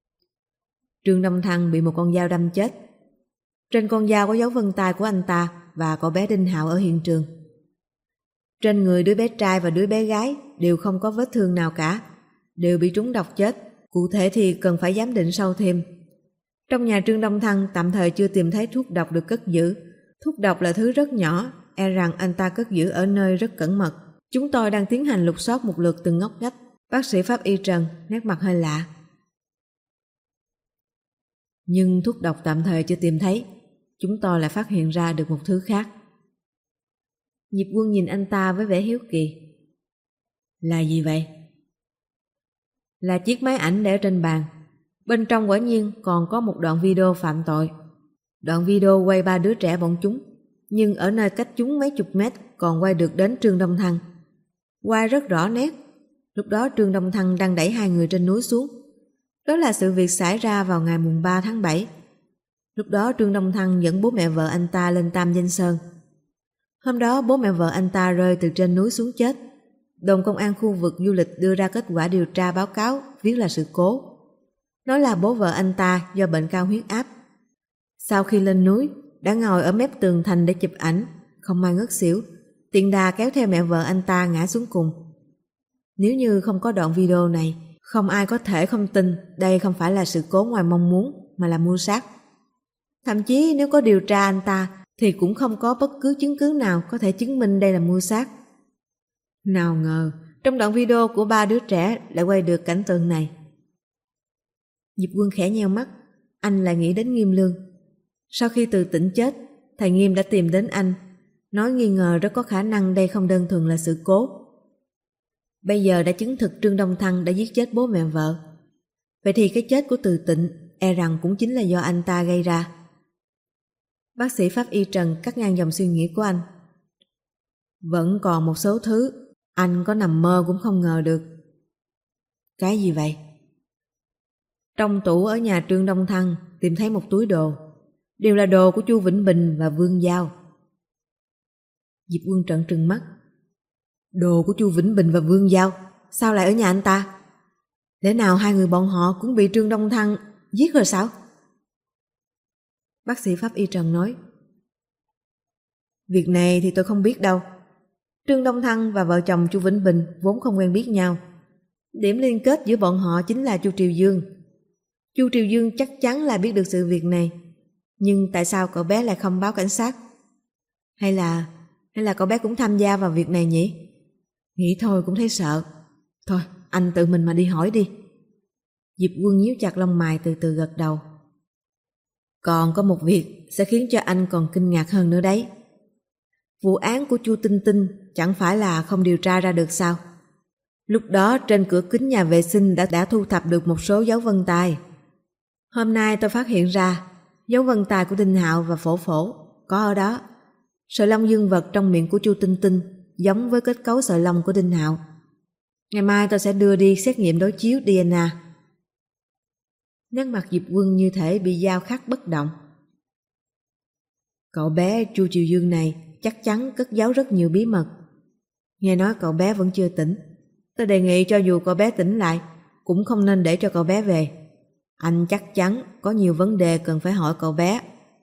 Trương Đông Thăng bị một con dao đâm chết. Trên con dao có dấu vân tay của anh ta, và cậu bé Đinh Hạo ở hiện trường. Trên người đứa bé trai và đứa bé gái đều không có vết thương nào cả, đều bị trúng độc chết. Cụ thể thì cần phải giám định sâu thêm. Trong nhà Trương Đông Thăng tạm thời chưa tìm thấy thuốc độc được cất giữ. Thuốc độc là thứ rất nhỏ, e rằng anh ta cất giữ ở nơi rất cẩn mật. Chúng tôi đang tiến hành lục soát một lượt từng ngóc ngách. Bác sĩ pháp y Trần nét mặt hơi lạ. Nhưng thuốc độc tạm thời chưa tìm thấy, chúng tôi lại phát hiện ra được một thứ khác. Diệp Quân nhìn anh ta với vẻ hiếu kỳ. Là gì vậy? Là chiếc máy ảnh để ở trên bàn. Bên trong quả nhiên còn có một đoạn video phạm tội. Đoạn video quay 3 đứa trẻ bọn chúng, nhưng ở nơi cách chúng mấy chục mét còn quay được đến Trương Đông Thăng. Quay rất rõ nét. Lúc đó Trương Đông Thăng đang đẩy 2 người trên núi xuống. Đó là sự việc xảy ra vào ngày mùng 3 tháng 7. Lúc đó Trương Đông Thăng dẫn bố mẹ vợ anh ta lên Tam Danh Sơn. Hôm đó bố mẹ vợ anh ta rơi từ trên núi xuống chết. Đồn công an khu vực du lịch đưa ra kết quả điều tra báo cáo viết là sự cố. Nói là bố vợ anh ta do bệnh cao huyết áp. Sau khi lên núi, đã ngồi ở mép tường thành để chụp ảnh, không may ngất xỉu, tiện đà kéo theo mẹ vợ anh ta ngã xuống cùng. Nếu như không có đoạn video này, không ai có thể không tin đây không phải là sự cố ngoài mong muốn, mà là mưu sát. Thậm chí nếu có điều tra anh ta, thì cũng không có bất cứ chứng cứ nào có thể chứng minh đây là mưu sát. Nào ngờ, trong đoạn video của 3 đứa trẻ lại quay được cảnh tượng này. Diệp Quân khẽ nheo mắt, anh lại nghĩ đến Nghiêm Lương. Sau khi Từ Tĩnh chết, thầy Nghiêm đã tìm đến anh, nói nghi ngờ rất có khả năng đây không đơn thuần là sự cố. Bây giờ đã chứng thực Trương Đông Thăng đã giết chết bố mẹ vợ. Vậy thì cái chết của Từ Tĩnh e rằng cũng chính là do anh ta gây ra. Bác sĩ pháp y Trần cắt ngang dòng suy nghĩ của anh. Vẫn còn một số thứ anh có nằm mơ cũng không ngờ được. Cái gì vậy? Trong tủ ở nhà Trương Đông Thăng tìm thấy một túi đồ. Đều là đồ của Chu Vĩnh Bình và Vương Giao. Diệp Quân trợn trừng mắt. Đồ của Chu Vĩnh Bình và Vương Giao sao lại ở nhà anh ta? Lẽ nào 2 người bọn họ cũng bị Trương Đông Thăng giết rồi sao? Bác sĩ pháp y Trần nói. Việc này thì tôi không biết đâu. Trương Đông Thăng và vợ chồng Chu Vĩnh Bình vốn không quen biết nhau. Điểm liên kết giữa bọn họ chính là Chu Triều Dương. Chu Triều Dương chắc chắn là biết được sự việc này. Nhưng tại sao cậu bé lại không báo cảnh sát? Hay là cậu bé cũng tham gia vào việc này nhỉ? Nghĩ thôi cũng thấy sợ. Thôi, anh tự mình mà đi hỏi đi. Diệp Quân nhíu chặt lông mày từ từ gật đầu. Còn có một việc sẽ khiến cho anh còn kinh ngạc hơn nữa đấy. Vụ án của Chu Tinh Tinh chẳng phải là không điều tra ra được sao? Lúc đó trên cửa kính nhà vệ sinh đã thu thập được một số dấu vân tay. Hôm nay tôi phát hiện ra dấu vân tay của Đinh Hạo và Phổ Phổ có ở đó. Sợi lông dương vật trong miệng của Chu Tinh Tinh giống với kết cấu sợi lông của Đinh Hạo. Ngày mai tôi sẽ đưa đi xét nghiệm đối chiếu DNA. Nét mặt Diệp Quân như thể bị dao khắc bất động. Cậu bé Chu Triều Dương này chắc chắn cất giấu rất nhiều bí mật. Nghe nói cậu bé vẫn chưa tỉnh. Tôi đề nghị cho dù cậu bé tỉnh lại cũng không nên để cho cậu bé về. Anh chắc chắn có nhiều vấn đề cần phải hỏi cậu bé.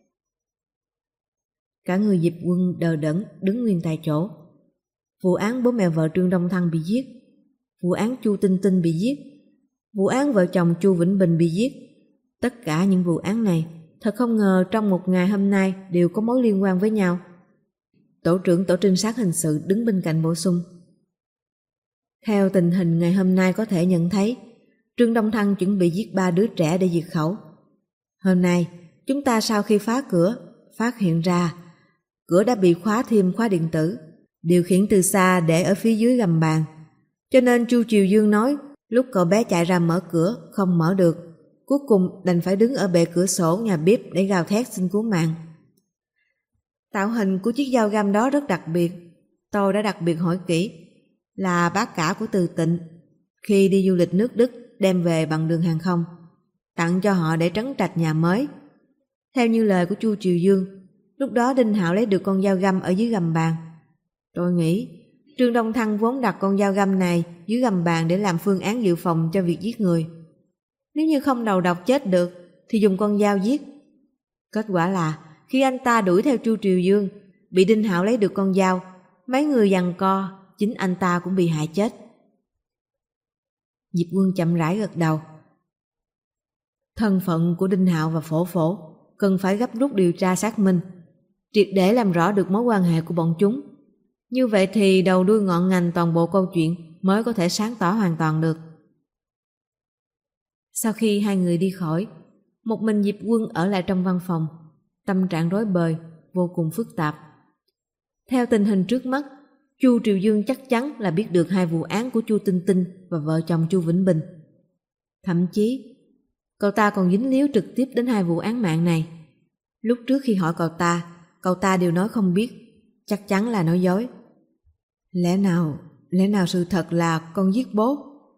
Cả người Diệp Quân đờ đẫn đứng nguyên tại chỗ. Vụ án bố mẹ vợ Trương Đông Thăng bị giết, vụ án Chu Tinh Tinh bị giết, vụ án vợ chồng Chu Vĩnh Bình bị giết. Tất cả những vụ án này thật không ngờ trong một ngày hôm nay đều có mối liên quan với nhau. Tổ trưởng tổ trinh sát hình sự đứng bên cạnh bổ sung. Theo tình hình ngày hôm nay có thể nhận thấy, Trương Đông Thăng chuẩn bị giết 3 đứa trẻ để diệt khẩu. Hôm nay, chúng ta sau khi phá cửa, phát hiện ra cửa đã bị khóa thêm khóa điện tử, điều khiển từ xa để ở phía dưới gầm bàn. Cho nên Chu Triều Dương nói lúc cậu bé chạy ra mở cửa không mở được, cuối cùng đành phải đứng ở bệ cửa sổ nhà bếp để gào thét xin cứu mạng. Tạo hình của chiếc dao găm đó rất đặc biệt. Tôi đã đặc biệt hỏi kỹ. Là bác cả của Từ Tịnh khi đi du lịch nước Đức đem về bằng đường hàng không, tặng cho họ để trấn trạch nhà mới. Theo như lời của Chu Triều Dương, lúc đó Đinh Hạo lấy được con dao găm ở dưới gầm bàn. Tôi nghĩ Trương Đông Thăng vốn đặt con dao găm này dưới gầm bàn để làm phương án dự phòng cho việc giết người. Nếu như không đầu độc chết được thì dùng con dao giết. Kết quả là khi anh ta đuổi theo Chu Triều Dương, bị Đinh Hạo lấy được con dao, mấy người giằng co, chính anh ta cũng bị hại chết. Diệp Quân chậm rãi gật đầu. Thân phận của Đinh Hạo và Phổ Phổ cần phải gấp rút điều tra xác minh, triệt để làm rõ được mối quan hệ của bọn chúng. Như vậy thì đầu đuôi ngọn ngành toàn bộ câu chuyện mới có thể sáng tỏ hoàn toàn được. Sau khi hai người đi khỏi, một mình Diệp Quân ở lại trong văn phòng, tâm trạng rối bời, vô cùng phức tạp. Theo tình hình trước mắt, Chu Triều Dương chắc chắn là biết được hai vụ án của Chu Tinh Tinh và vợ chồng Chu Vĩnh Bình. Thậm chí, cậu ta còn dính líu trực tiếp đến hai vụ án mạng này. Lúc trước khi hỏi cậu ta đều nói không biết, chắc chắn là nói dối. Lẽ nào sự thật là con giết bố?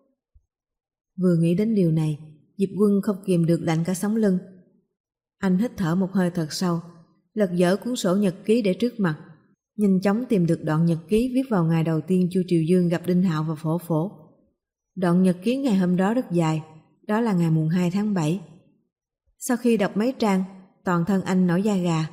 Vừa nghĩ đến điều này, Diệp Quân không kìm được lạnh cả sống lưng. Anh hít thở một hơi thật sâu, lật dở cuốn sổ nhật ký để trước mặt, nhanh chóng tìm được đoạn nhật ký viết vào ngày đầu tiên Chu Triều Dương gặp Đinh Hạo và Phổ Phổ. Đoạn nhật ký ngày hôm đó rất dài, đó là ngày mùng 2 tháng 7. Sau khi đọc mấy trang, toàn thân anh nổi da gà.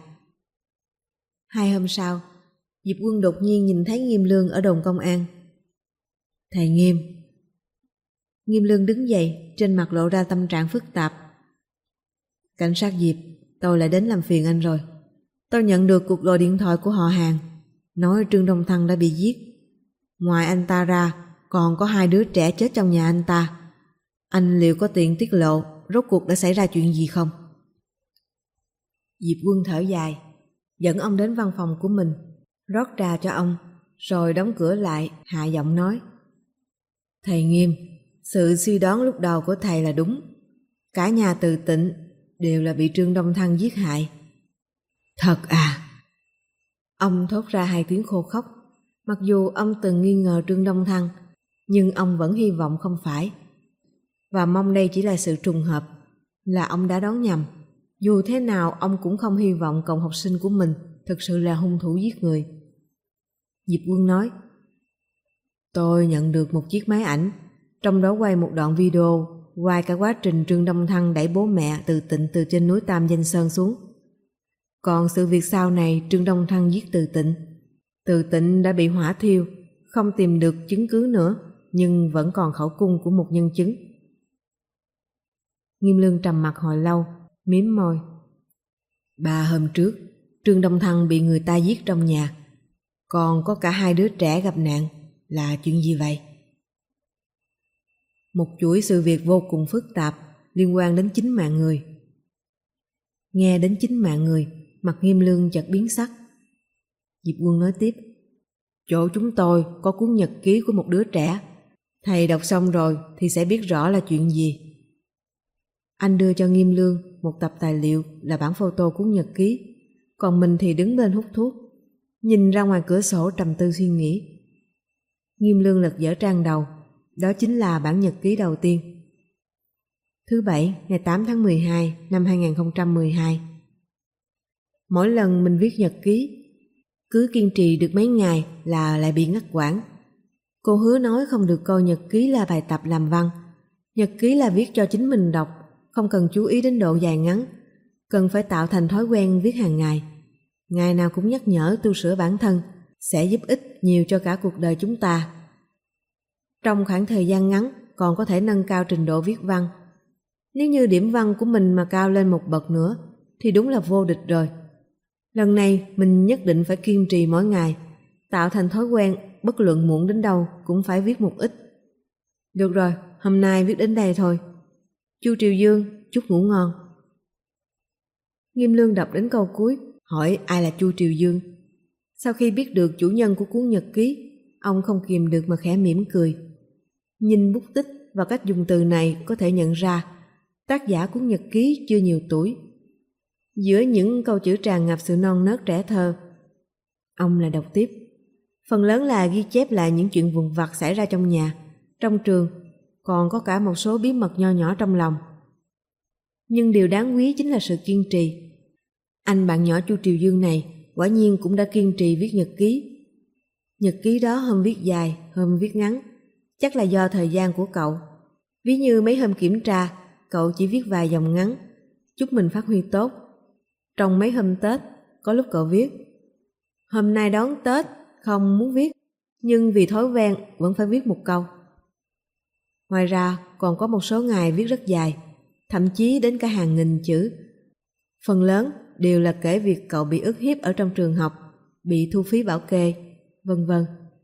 2 hôm sau, Diệp Quân đột nhiên nhìn thấy Nghiêm Lương ở đồn công an. Thầy Nghiêm. Nghiêm Lương đứng dậy, trên mặt lộ ra tâm trạng phức tạp. Cảnh sát Diệp, tôi lại đến làm phiền anh rồi. Tôi nhận được cuộc gọi điện thoại của họ Hàng, nói Trương Đông Thăng đã bị giết. Ngoài anh ta ra, còn có 2 đứa trẻ chết trong nhà anh ta. Anh liệu có tiện tiết lộ rốt cuộc đã xảy ra chuyện gì không? Diệp Quân thở dài, dẫn ông đến văn phòng của mình, rót trà cho ông, rồi đóng cửa lại, hạ giọng nói. Thầy Nghiêm, sự suy đoán lúc đầu của thầy là đúng. Cả nhà Từ Tịnh đều là bị Trương Đông Thăng giết hại. Thật à? Ông thốt ra 2 tiếng khô khốc. Mặc dù ông từng nghi ngờ Trương Đông Thăng, nhưng ông vẫn hy vọng không phải. Và mong đây chỉ là sự trùng hợp, là ông đã đoán nhầm. Dù thế nào ông cũng không hy vọng cậu học sinh của mình thực sự là hung thủ giết người. Diệp Quân nói, tôi nhận được một chiếc máy ảnh, trong đó quay một đoạn video, quay cả quá trình Trương Đông Thăng đẩy bố mẹ Từ Tịnh từ trên núi Tam Danh Sơn xuống. Còn sự việc sau này Trương Đông Thăng giết Từ Tịnh đã bị hỏa thiêu, không tìm được chứng cứ nữa, nhưng vẫn còn khẩu cung của một nhân chứng. Nghiêm Lương trầm mặt hồi lâu, mím môi. 3 hôm trước, Trương Đông Thăng bị người ta giết trong nhà, còn có cả 2 đứa trẻ gặp nạn, là chuyện gì vậy? Một chuỗi sự việc vô cùng phức tạp liên quan đến chính mạng người. Nghe đến chính mạng người, mặt Nghiêm Lương chợt biến sắc. Diệp Quân nói tiếp, chỗ chúng tôi có cuốn nhật ký của một đứa trẻ, thầy đọc xong rồi thì sẽ biết rõ là chuyện gì. Anh đưa cho Nghiêm Lương một tập tài liệu là bản photo cuốn nhật ký, còn mình thì đứng bên hút thuốc, nhìn ra ngoài cửa sổ trầm tư suy nghĩ. Nghiêm Lương lật dở trang đầu, đó chính là bản nhật ký đầu tiên. Thứ Bảy, ngày 8 tháng 12 năm 2012. Mỗi lần mình viết nhật ký, cứ kiên trì được mấy ngày là lại bị ngắt quãng. Cô hứa nói không được coi nhật ký là bài tập làm văn. Nhật ký là viết cho chính mình đọc, không cần chú ý đến độ dài ngắn, cần phải tạo thành thói quen viết hàng ngày. Ngày nào cũng nhắc nhở tu sửa bản thân, sẽ giúp ích nhiều cho cả cuộc đời chúng ta. Trong khoảng thời gian ngắn còn có thể nâng cao trình độ viết văn. Nếu như điểm văn của mình mà cao lên một bậc nữa thì đúng là vô địch rồi. Lần này mình nhất định phải kiên trì mỗi ngày, tạo thành thói quen, bất luận muộn đến đâu cũng phải viết một ít. Được rồi, hôm nay viết đến đây thôi. Chu Triều Dương, chúc ngủ ngon. Nghiêm Lương đọc đến câu cuối, hỏi ai là Chu Triều Dương. Sau khi biết được chủ nhân của cuốn nhật ký, ông không kìm được mà khẽ mỉm cười. Nhìn bút tích và cách dùng từ này có thể nhận ra tác giả cuốn nhật ký chưa nhiều tuổi. Giữa những câu chữ tràn ngập sự non nớt trẻ thơ, ông lại đọc tiếp. Phần lớn là ghi chép lại những chuyện vụn vặt xảy ra trong nhà, trong trường, còn có cả một số bí mật nho nhỏ trong lòng. Nhưng điều đáng quý chính là sự kiên trì. Anh bạn nhỏ Chu Triều Dương này quả nhiên cũng đã kiên trì viết nhật ký. Nhật ký đó hôm viết dài, hôm viết ngắn, chắc là do thời gian của cậu. Ví như mấy hôm kiểm tra, cậu chỉ viết vài dòng ngắn, chúc mình phát huy tốt. Trong mấy hôm Tết, có lúc cậu viết: Hôm nay đón Tết, không muốn viết, nhưng vì thói quen vẫn phải viết một câu. Ngoài ra còn có một số ngày viết rất dài, thậm chí đến cả hàng nghìn chữ. Phần lớn đều là kể việc cậu bị ức hiếp ở trong trường học, bị thu phí bảo kê, vân vân.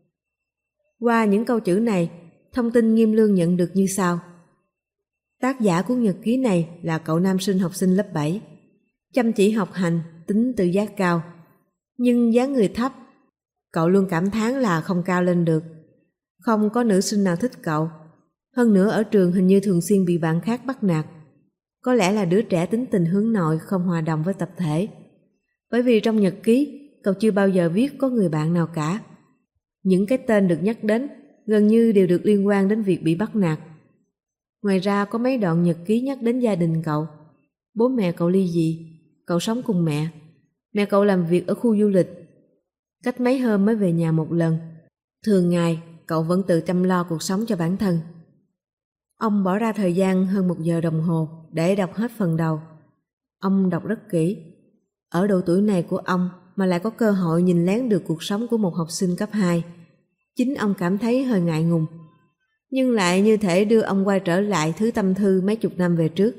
Qua những câu chữ này, thông tin Nghiêm Lương nhận được như sau. Tác giả cuốn nhật ký này là cậu nam sinh học sinh lớp 7, chăm chỉ học hành, tính tự giác cao, nhưng dáng người thấp. Cậu luôn cảm thán là không cao lên được. Không có nữ sinh nào thích cậu. Hơn nữa ở trường hình như thường xuyên bị bạn khác bắt nạt. Có lẽ là đứa trẻ tính tình hướng nội, không hòa đồng với tập thể. Bởi vì trong nhật ký, cậu chưa bao giờ viết có người bạn nào cả. Những cái tên được nhắc đến gần như đều được liên quan đến việc bị bắt nạt. Ngoài ra có mấy đoạn nhật ký nhắc đến gia đình cậu. Bố mẹ cậu ly dị, cậu sống cùng mẹ. Mẹ cậu làm việc ở khu du lịch, cách mấy hôm mới về nhà một lần. Thường ngày, cậu vẫn tự chăm lo cuộc sống cho bản thân. Ông bỏ ra thời gian hơn 1 giờ đồng hồ để đọc hết phần đầu. Ông đọc rất kỹ. Ở độ tuổi này của ông mà lại có cơ hội nhìn lén được cuộc sống của một học sinh cấp 2. Chính ông cảm thấy hơi ngại ngùng. Nhưng lại như thể đưa ông quay trở lại thứ tâm thư mấy chục năm về trước.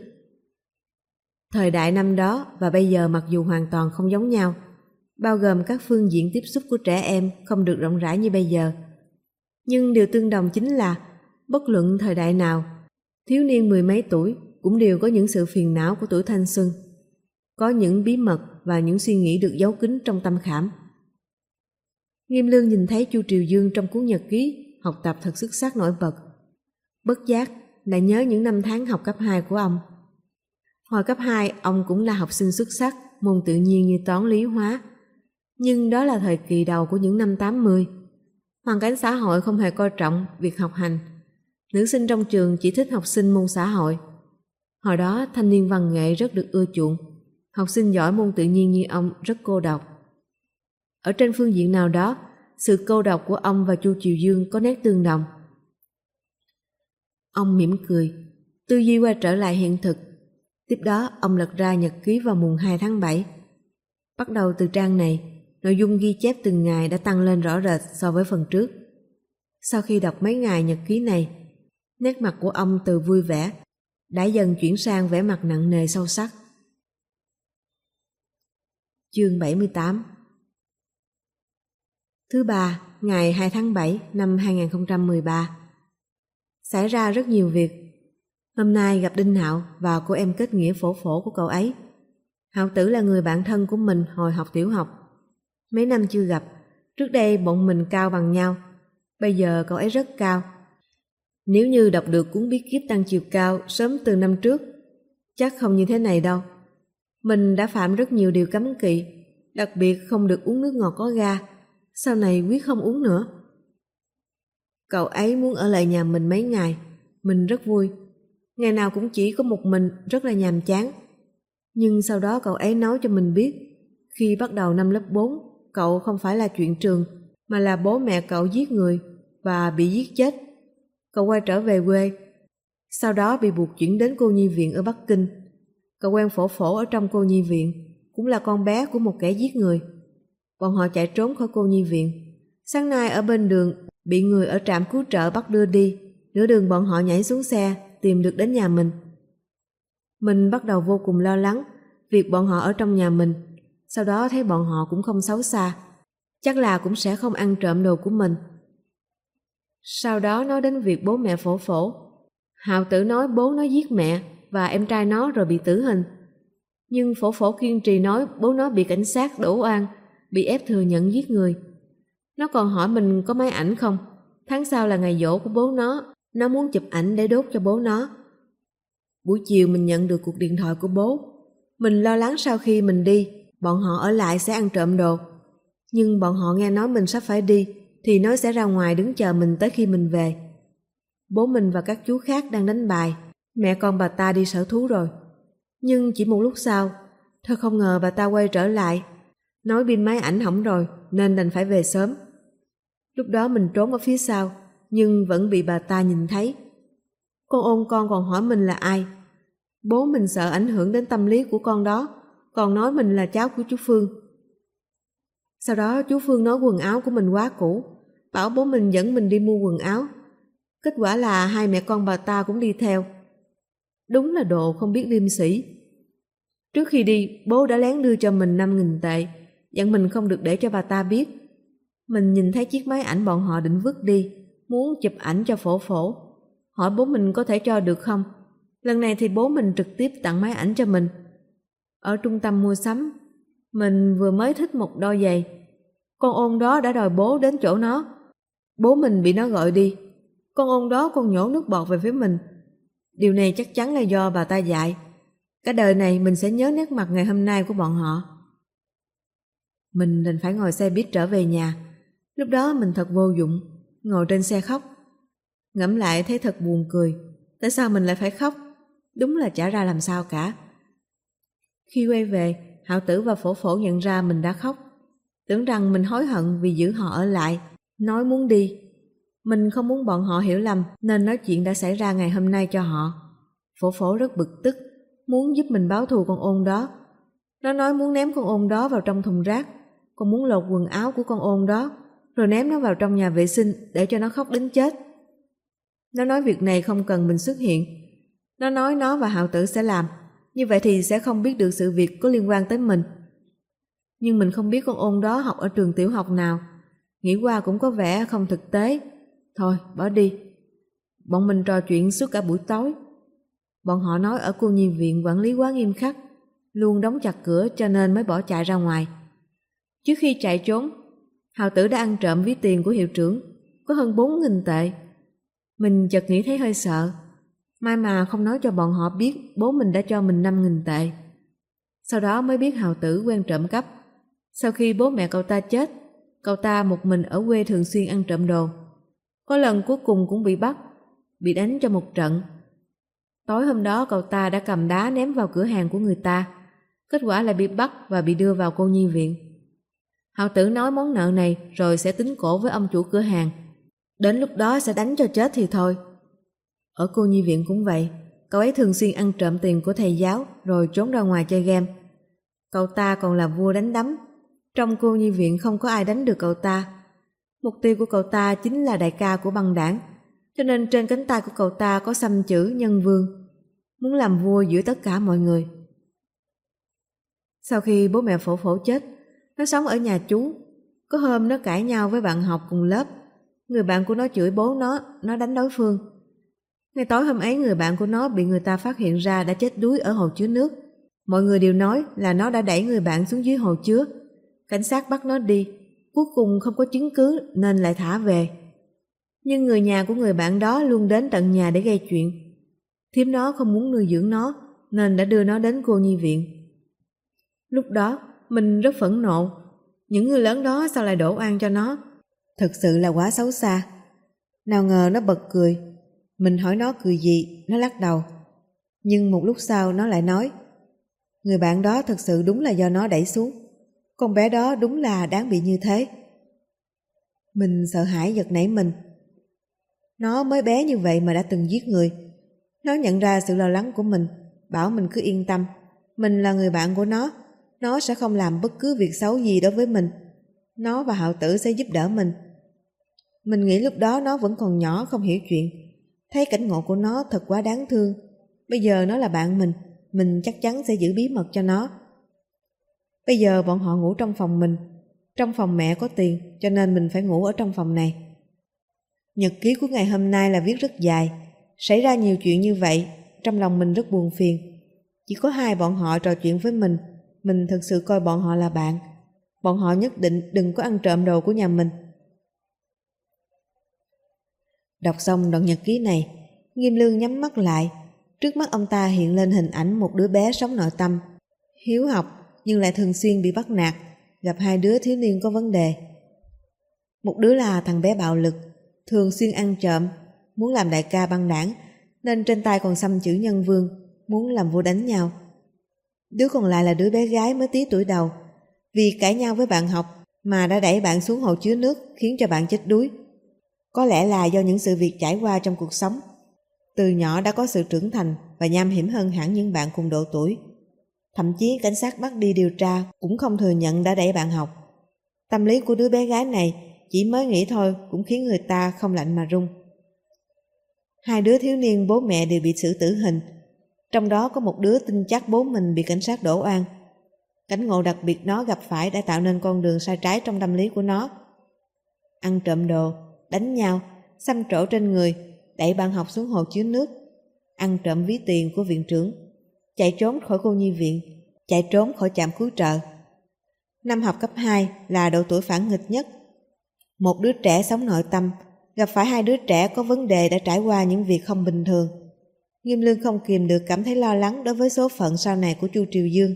Thời đại năm đó và bây giờ mặc dù hoàn toàn không giống nhau, bao gồm các phương diện tiếp xúc của trẻ em không được rộng rãi như bây giờ. Nhưng điều tương đồng chính là, bất luận thời đại nào, thiếu niên 10 mấy tuổi cũng đều có những sự phiền não của tuổi thanh xuân, có những bí mật và những suy nghĩ được giấu kín trong tâm khảm. Nghiêm Lương nhìn thấy Chu Triều Dương trong cuốn nhật ký học tập thật xuất sắc nổi bật. Bất giác lại nhớ những năm tháng học cấp 2 của ông. Hồi cấp 2 ông cũng là học sinh xuất sắc môn tự nhiên như toán lý hóa. Nhưng đó là thời kỳ đầu của những năm 80. Hoàn cảnh xã hội không hề coi trọng việc học hành. Nữ sinh trong trường chỉ thích học sinh môn xã hội. Hồi đó thanh niên văn nghệ rất được ưa chuộng. Học sinh giỏi môn tự nhiên như ông rất cô độc. Ở trên phương diện nào đó, sự cô độc của ông và Chu Triều Dương có nét tương đồng. Ông mỉm cười, tư duy quay trở lại hiện thực. Tiếp đó ông lật ra nhật ký vào mùng 2 tháng 7. Bắt đầu từ trang này, nội dung ghi chép từng ngày đã tăng lên rõ rệt so với phần trước. Sau khi đọc mấy ngày nhật ký này, nét mặt của ông từ vui vẻ đã dần chuyển sang vẻ mặt nặng nề sâu sắc. Chương 78. Thứ ba, ngày 2 tháng 7 năm 2013. Xảy ra rất nhiều việc. Hôm nay gặp Đinh Hạo và cô em kết nghĩa phổ phổ của cậu ấy. Hạo Tử là người bạn thân của mình hồi học tiểu học. Mấy năm chưa gặp, trước đây bọn mình cao bằng nhau. Bây giờ cậu ấy rất cao. Nếu như đọc được cuốn bí kíp tăng chiều cao sớm từ năm trước, chắc không như thế này đâu. Mình đã phạm rất nhiều điều cấm kỵ, đặc biệt không được uống nước ngọt có ga. Sau này quyết không uống nữa. Cậu ấy muốn ở lại nhà mình mấy ngày. Mình rất vui. Ngày nào cũng chỉ có một mình, rất là nhàm chán. Nhưng sau đó cậu ấy nói cho mình biết, khi bắt đầu năm lớp 4, cậu không phải là chuyện trường, mà là bố mẹ cậu giết người và bị giết chết. Cậu quay trở về quê, sau đó bị buộc chuyển đến cô nhi viện ở Bắc Kinh. Cậu quen phổ phổ ở trong cô nhi viện, cũng là con bé của một kẻ giết người. Bọn họ chạy trốn khỏi cô nhi viện. Sáng nay ở bên đường bị người ở trạm cứu trợ bắt đưa đi. Nửa đường bọn họ nhảy xuống xe, tìm được đến nhà mình. Mình bắt đầu vô cùng lo lắng việc bọn họ ở trong nhà mình. Sau đó thấy bọn họ cũng không xấu xa, chắc là cũng sẽ không ăn trộm đồ của mình. Sau đó nói đến việc bố mẹ phổ phổ. Hạo Tử nói bố nó giết mẹ và em trai nó rồi bị tử hình. Nhưng phổ phổ kiên trì nói bố nó bị cảnh sát đổ oan, bị ép thừa nhận giết người. Nó còn hỏi mình có máy ảnh không. Tháng sau là ngày giỗ của bố nó muốn chụp ảnh để đốt cho bố nó. Buổi chiều mình nhận được cuộc điện thoại của bố. Mình lo lắng sau khi mình đi, bọn họ ở lại sẽ ăn trộm đồ. Nhưng bọn họ nghe nói mình sắp phải đi, thì nói sẽ ra ngoài đứng chờ mình tới khi mình về. Bố mình và các chú khác đang đánh bài, mẹ con bà ta đi sở thú rồi. Nhưng chỉ một lúc sau, thật không ngờ bà ta quay trở lại, nói pin máy ảnh hỏng rồi nên đành phải về sớm. Lúc đó mình trốn ở phía sau, nhưng vẫn bị bà ta nhìn thấy. Con ôn con còn hỏi mình là ai. Bố mình sợ ảnh hưởng đến tâm lý của con đó, còn nói mình là cháu của chú Phương. Sau đó chú Phương nói quần áo của mình quá cũ, bảo bố mình dẫn mình đi mua quần áo. Kết quả là hai mẹ con bà ta cũng đi theo. Đúng là đồ không biết liêm sỉ. Trước khi đi, bố đã lén đưa cho mình 5.000 tệ, dặn mình không được để cho bà ta biết. Mình nhìn thấy chiếc máy ảnh bọn họ định vứt đi, muốn chụp ảnh cho phổ phổ. Hỏi bố mình có thể cho được không? Lần này thì bố mình trực tiếp tặng máy ảnh cho mình. Ở trung tâm mua sắm, mình vừa mới thích một đôi giày. Con ôn đó đã đòi bố đến chỗ nó. Bố mình bị nó gọi đi. Con ôn đó còn nhổ nước bọt về phía mình. Điều này chắc chắn là do bà ta dạy. Cả đời này mình sẽ nhớ nét mặt ngày hôm nay của bọn họ. Mình đành phải ngồi xe buýt trở về nhà. Lúc đó mình thật vô dụng, ngồi trên xe khóc. Ngẫm lại thấy thật buồn cười. Tại sao mình lại phải khóc? Đúng là chả ra làm sao cả. Khi quay về, Hạo Tử và Phổ Phổ nhận ra mình đã khóc. Tưởng rằng mình hối hận vì giữ họ ở lại, nói muốn đi. Mình không muốn bọn họ hiểu lầm nên nói chuyện đã xảy ra ngày hôm nay cho họ. Phổ Phổ rất bực tức, muốn giúp mình báo thù con ôn đó. Nó nói muốn ném con ôn đó vào trong thùng rác, còn muốn lột quần áo của con ôn đó, rồi ném nó vào trong nhà vệ sinh để cho nó khóc đến chết. Nó nói việc này không cần mình xuất hiện. Nó nói nó và Hạo Tử sẽ làm, như vậy thì sẽ không biết được sự việc có liên quan tới mình. Nhưng mình không biết con ôn đó học ở trường tiểu học nào, nghĩ qua cũng có vẻ không thực tế. Thôi, bỏ đi. Bọn mình trò chuyện suốt cả buổi tối. Bọn họ nói ở cô nhi viện quản lý quá nghiêm khắc, luôn đóng chặt cửa cho nên mới bỏ chạy ra ngoài. Trước khi chạy trốn, Hạo Tử đã ăn trộm ví tiền của hiệu trưởng, có hơn 4.000 tệ. Mình chợt nghĩ thấy hơi sợ. May mà không nói cho bọn họ biết bố mình đã cho mình 5.000 tệ. Sau đó mới biết Hạo Tử quen trộm cắp. Sau khi bố mẹ cậu ta chết, cậu ta một mình ở quê thường xuyên ăn trộm đồ. Có lần cuối cùng cũng bị bắt, bị đánh cho một trận. Tối hôm đó cậu ta đã cầm đá ném vào cửa hàng của người ta. Kết quả là bị bắt và bị đưa vào cô nhi viện. Hạo Tử nói món nợ này rồi sẽ tính cổ với ông chủ cửa hàng. Đến lúc đó sẽ đánh cho chết thì thôi. Ở cô nhi viện cũng vậy, cậu ấy thường xuyên ăn trộm tiền của thầy giáo rồi trốn ra ngoài chơi game. Cậu ta còn là vua đánh đấm. Trong cô nhi viện không có ai đánh được cậu ta. Mục tiêu của cậu ta chính là đại ca của băng đảng, cho nên trên cánh tay của cậu ta có xăm chữ Nhân Vương, muốn làm vua giữa tất cả mọi người. Sau khi bố mẹ Phổ Phổ chết, nó sống ở nhà chú. Có hôm nó cãi nhau với bạn học cùng lớp. Người bạn của nó chửi bố nó đánh đối phương. Ngày tối hôm ấy người bạn của nó bị người ta phát hiện ra đã chết đuối ở hồ chứa nước. Mọi người đều nói là nó đã đẩy người bạn xuống dưới hồ chứa. Cảnh sát bắt nó đi, cuối cùng không có chứng cứ nên lại thả về. Nhưng người nhà của người bạn đó luôn đến tận nhà để gây chuyện. Thím nó không muốn nuôi dưỡng nó nên đã đưa nó đến cô nhi viện. Lúc đó mình rất phẫn nộ. Những người lớn đó sao lại đổ oan cho nó? Thật sự là quá xấu xa. Nào ngờ nó bật cười. Mình hỏi nó cười gì, nó lắc đầu. Nhưng một lúc sau nó lại nói, người bạn đó thật sự đúng là do nó đẩy xuống. Con bé đó đúng là đáng bị như thế. Mình sợ hãi giật nảy mình. Nó mới bé như vậy mà đã từng giết người. Nó nhận ra sự lo lắng của mình, bảo mình cứ yên tâm. Mình là người bạn của nó sẽ không làm bất cứ việc xấu gì đối với mình. Nó và Hạo Tử sẽ giúp đỡ mình. Mình nghĩ lúc đó nó vẫn còn nhỏ không hiểu chuyện. Thấy cảnh ngộ của nó thật quá đáng thương. Bây giờ nó là bạn mình chắc chắn sẽ giữ bí mật cho nó. Bây giờ bọn họ ngủ trong phòng mình. Trong phòng mẹ có tiền cho nên mình phải ngủ ở trong phòng này. Nhật ký của ngày hôm nay là viết rất dài. Xảy ra nhiều chuyện như vậy, trong lòng mình rất buồn phiền. Chỉ có hai bọn họ trò chuyện với mình thật sự coi bọn họ là bạn. Bọn họ nhất định đừng có ăn trộm đồ của nhà mình. Đọc xong đoạn nhật ký này, Nghiêm Lương nhắm mắt lại. Trước mắt ông ta hiện lên hình ảnh một đứa bé sống nội tâm, hiếu học nhưng lại thường xuyên bị bắt nạt, gặp hai đứa thiếu niên có vấn đề. Một đứa là thằng bé bạo lực, thường xuyên ăn trộm, muốn làm đại ca băng đảng, nên trên tay còn xăm chữ Nhân Vương, muốn làm vua đánh nhau. Đứa còn lại là đứa bé gái mới tí tuổi đầu, vì cãi nhau với bạn học mà đã đẩy bạn xuống hồ chứa nước khiến cho bạn chết đuối. Có lẽ là do những sự việc trải qua trong cuộc sống. Từ nhỏ đã có sự trưởng thành và nham hiểm hơn hẳn những bạn cùng độ tuổi. Thậm chí cảnh sát bắt đi điều tra cũng không thừa nhận đã đẩy bạn học. Tâm lý của đứa bé gái này chỉ mới nghĩ thôi cũng khiến người ta không lạnh mà run. Hai đứa thiếu niên bố mẹ đều bị xử tử hình, trong đó có một đứa tin chắc bố mình bị cảnh sát đổ oan. Cảnh ngộ đặc biệt nó gặp phải đã tạo nên con đường sai trái trong tâm lý của nó. Ăn trộm đồ, đánh nhau, xăm trổ trên người, đẩy bạn học xuống hồ chứa nước, ăn trộm ví tiền của viện trưởng, chạy trốn khỏi cô nhi viện, chạy trốn khỏi trạm cứu trợ. Năm học cấp 2 là độ tuổi phản nghịch nhất. Một đứa trẻ sống nội tâm gặp phải hai đứa trẻ có vấn đề đã trải qua những việc không bình thường. Nghiêm Lương không kìm được cảm thấy lo lắng đối với số phận sau này của Chu Triều Dương.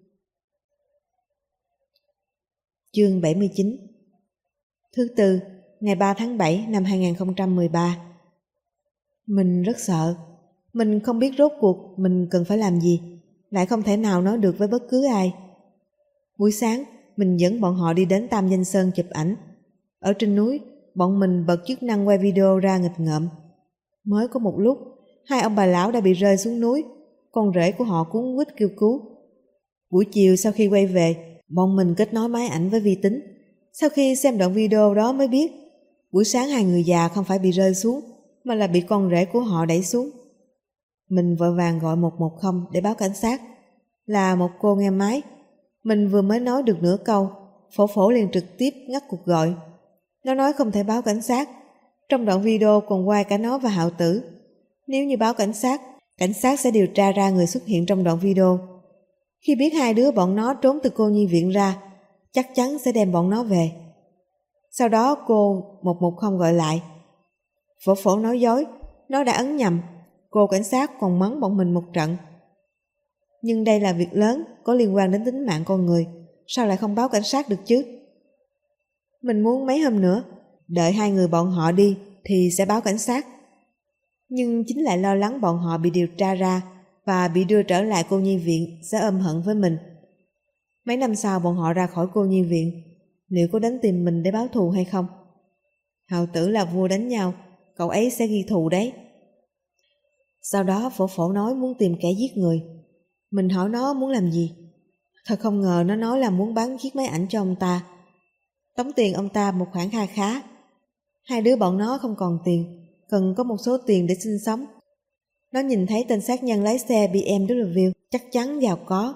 Chương 79. Thứ Tư, ngày 3 tháng 7 năm 2013. Mình rất sợ. Mình không biết rốt cuộc mình cần phải làm gì, lại không thể nào nói được với bất cứ ai. Buổi sáng, mình dẫn bọn họ đi đến Tam Danh Sơn chụp ảnh. Ở trên núi, bọn mình bật chức năng quay video ra nghịch ngợm. Mới có một lúc, hai ông bà lão đã bị rơi xuống núi, con rể của họ cuống quýt kêu cứu. Buổi chiều sau khi quay về, bọn mình kết nối máy ảnh với vi tính. Sau khi xem đoạn video đó mới biết, buổi sáng hai người già không phải bị rơi xuống, mà là bị con rể của họ đẩy xuống. Mình vội vàng gọi 110 để báo cảnh sát. Là một cô nghe máy. Mình vừa mới nói được nửa câu, Phổ Phổ liền trực tiếp ngắt cuộc gọi. Nó nói không thể báo cảnh sát. Trong đoạn video còn quay cả nó và Hạo Tử. Nếu như báo cảnh sát sẽ điều tra ra người xuất hiện trong đoạn video. Khi biết hai đứa bọn nó trốn từ cô nhi viện ra, chắc chắn sẽ đem bọn nó về. Sau đó cô 110 gọi lại. Phổ Phổ nói dối, nó đã ấn nhầm. Cô cảnh sát còn mắng bọn mình một trận. Nhưng đây là việc lớn, có liên quan đến tính mạng con người, sao lại không báo cảnh sát được chứ? Mình muốn mấy hôm nữa, đợi hai người bọn họ đi thì sẽ báo cảnh sát. Nhưng chính lại lo lắng bọn họ bị điều tra ra và bị đưa trở lại cô nhi viện sẽ ôm hận với mình. Mấy năm sau bọn họ ra khỏi cô nhi viện, liệu có đến tìm mình để báo thù hay không? Hạo Tử là vua đánh nhau, cậu ấy sẽ ghi thù đấy. Sau đó Phổ Phổ nói muốn tìm kẻ giết người. Mình hỏi nó muốn làm gì. Thật không ngờ nó nói là muốn bán chiếc máy ảnh cho ông ta, tống tiền ông ta một khoản kha khá. Hai đứa bọn nó không còn tiền, cần có một số tiền để sinh sống. Nó nhìn thấy tên sát nhân lái xe BMW chắc chắn giàu có.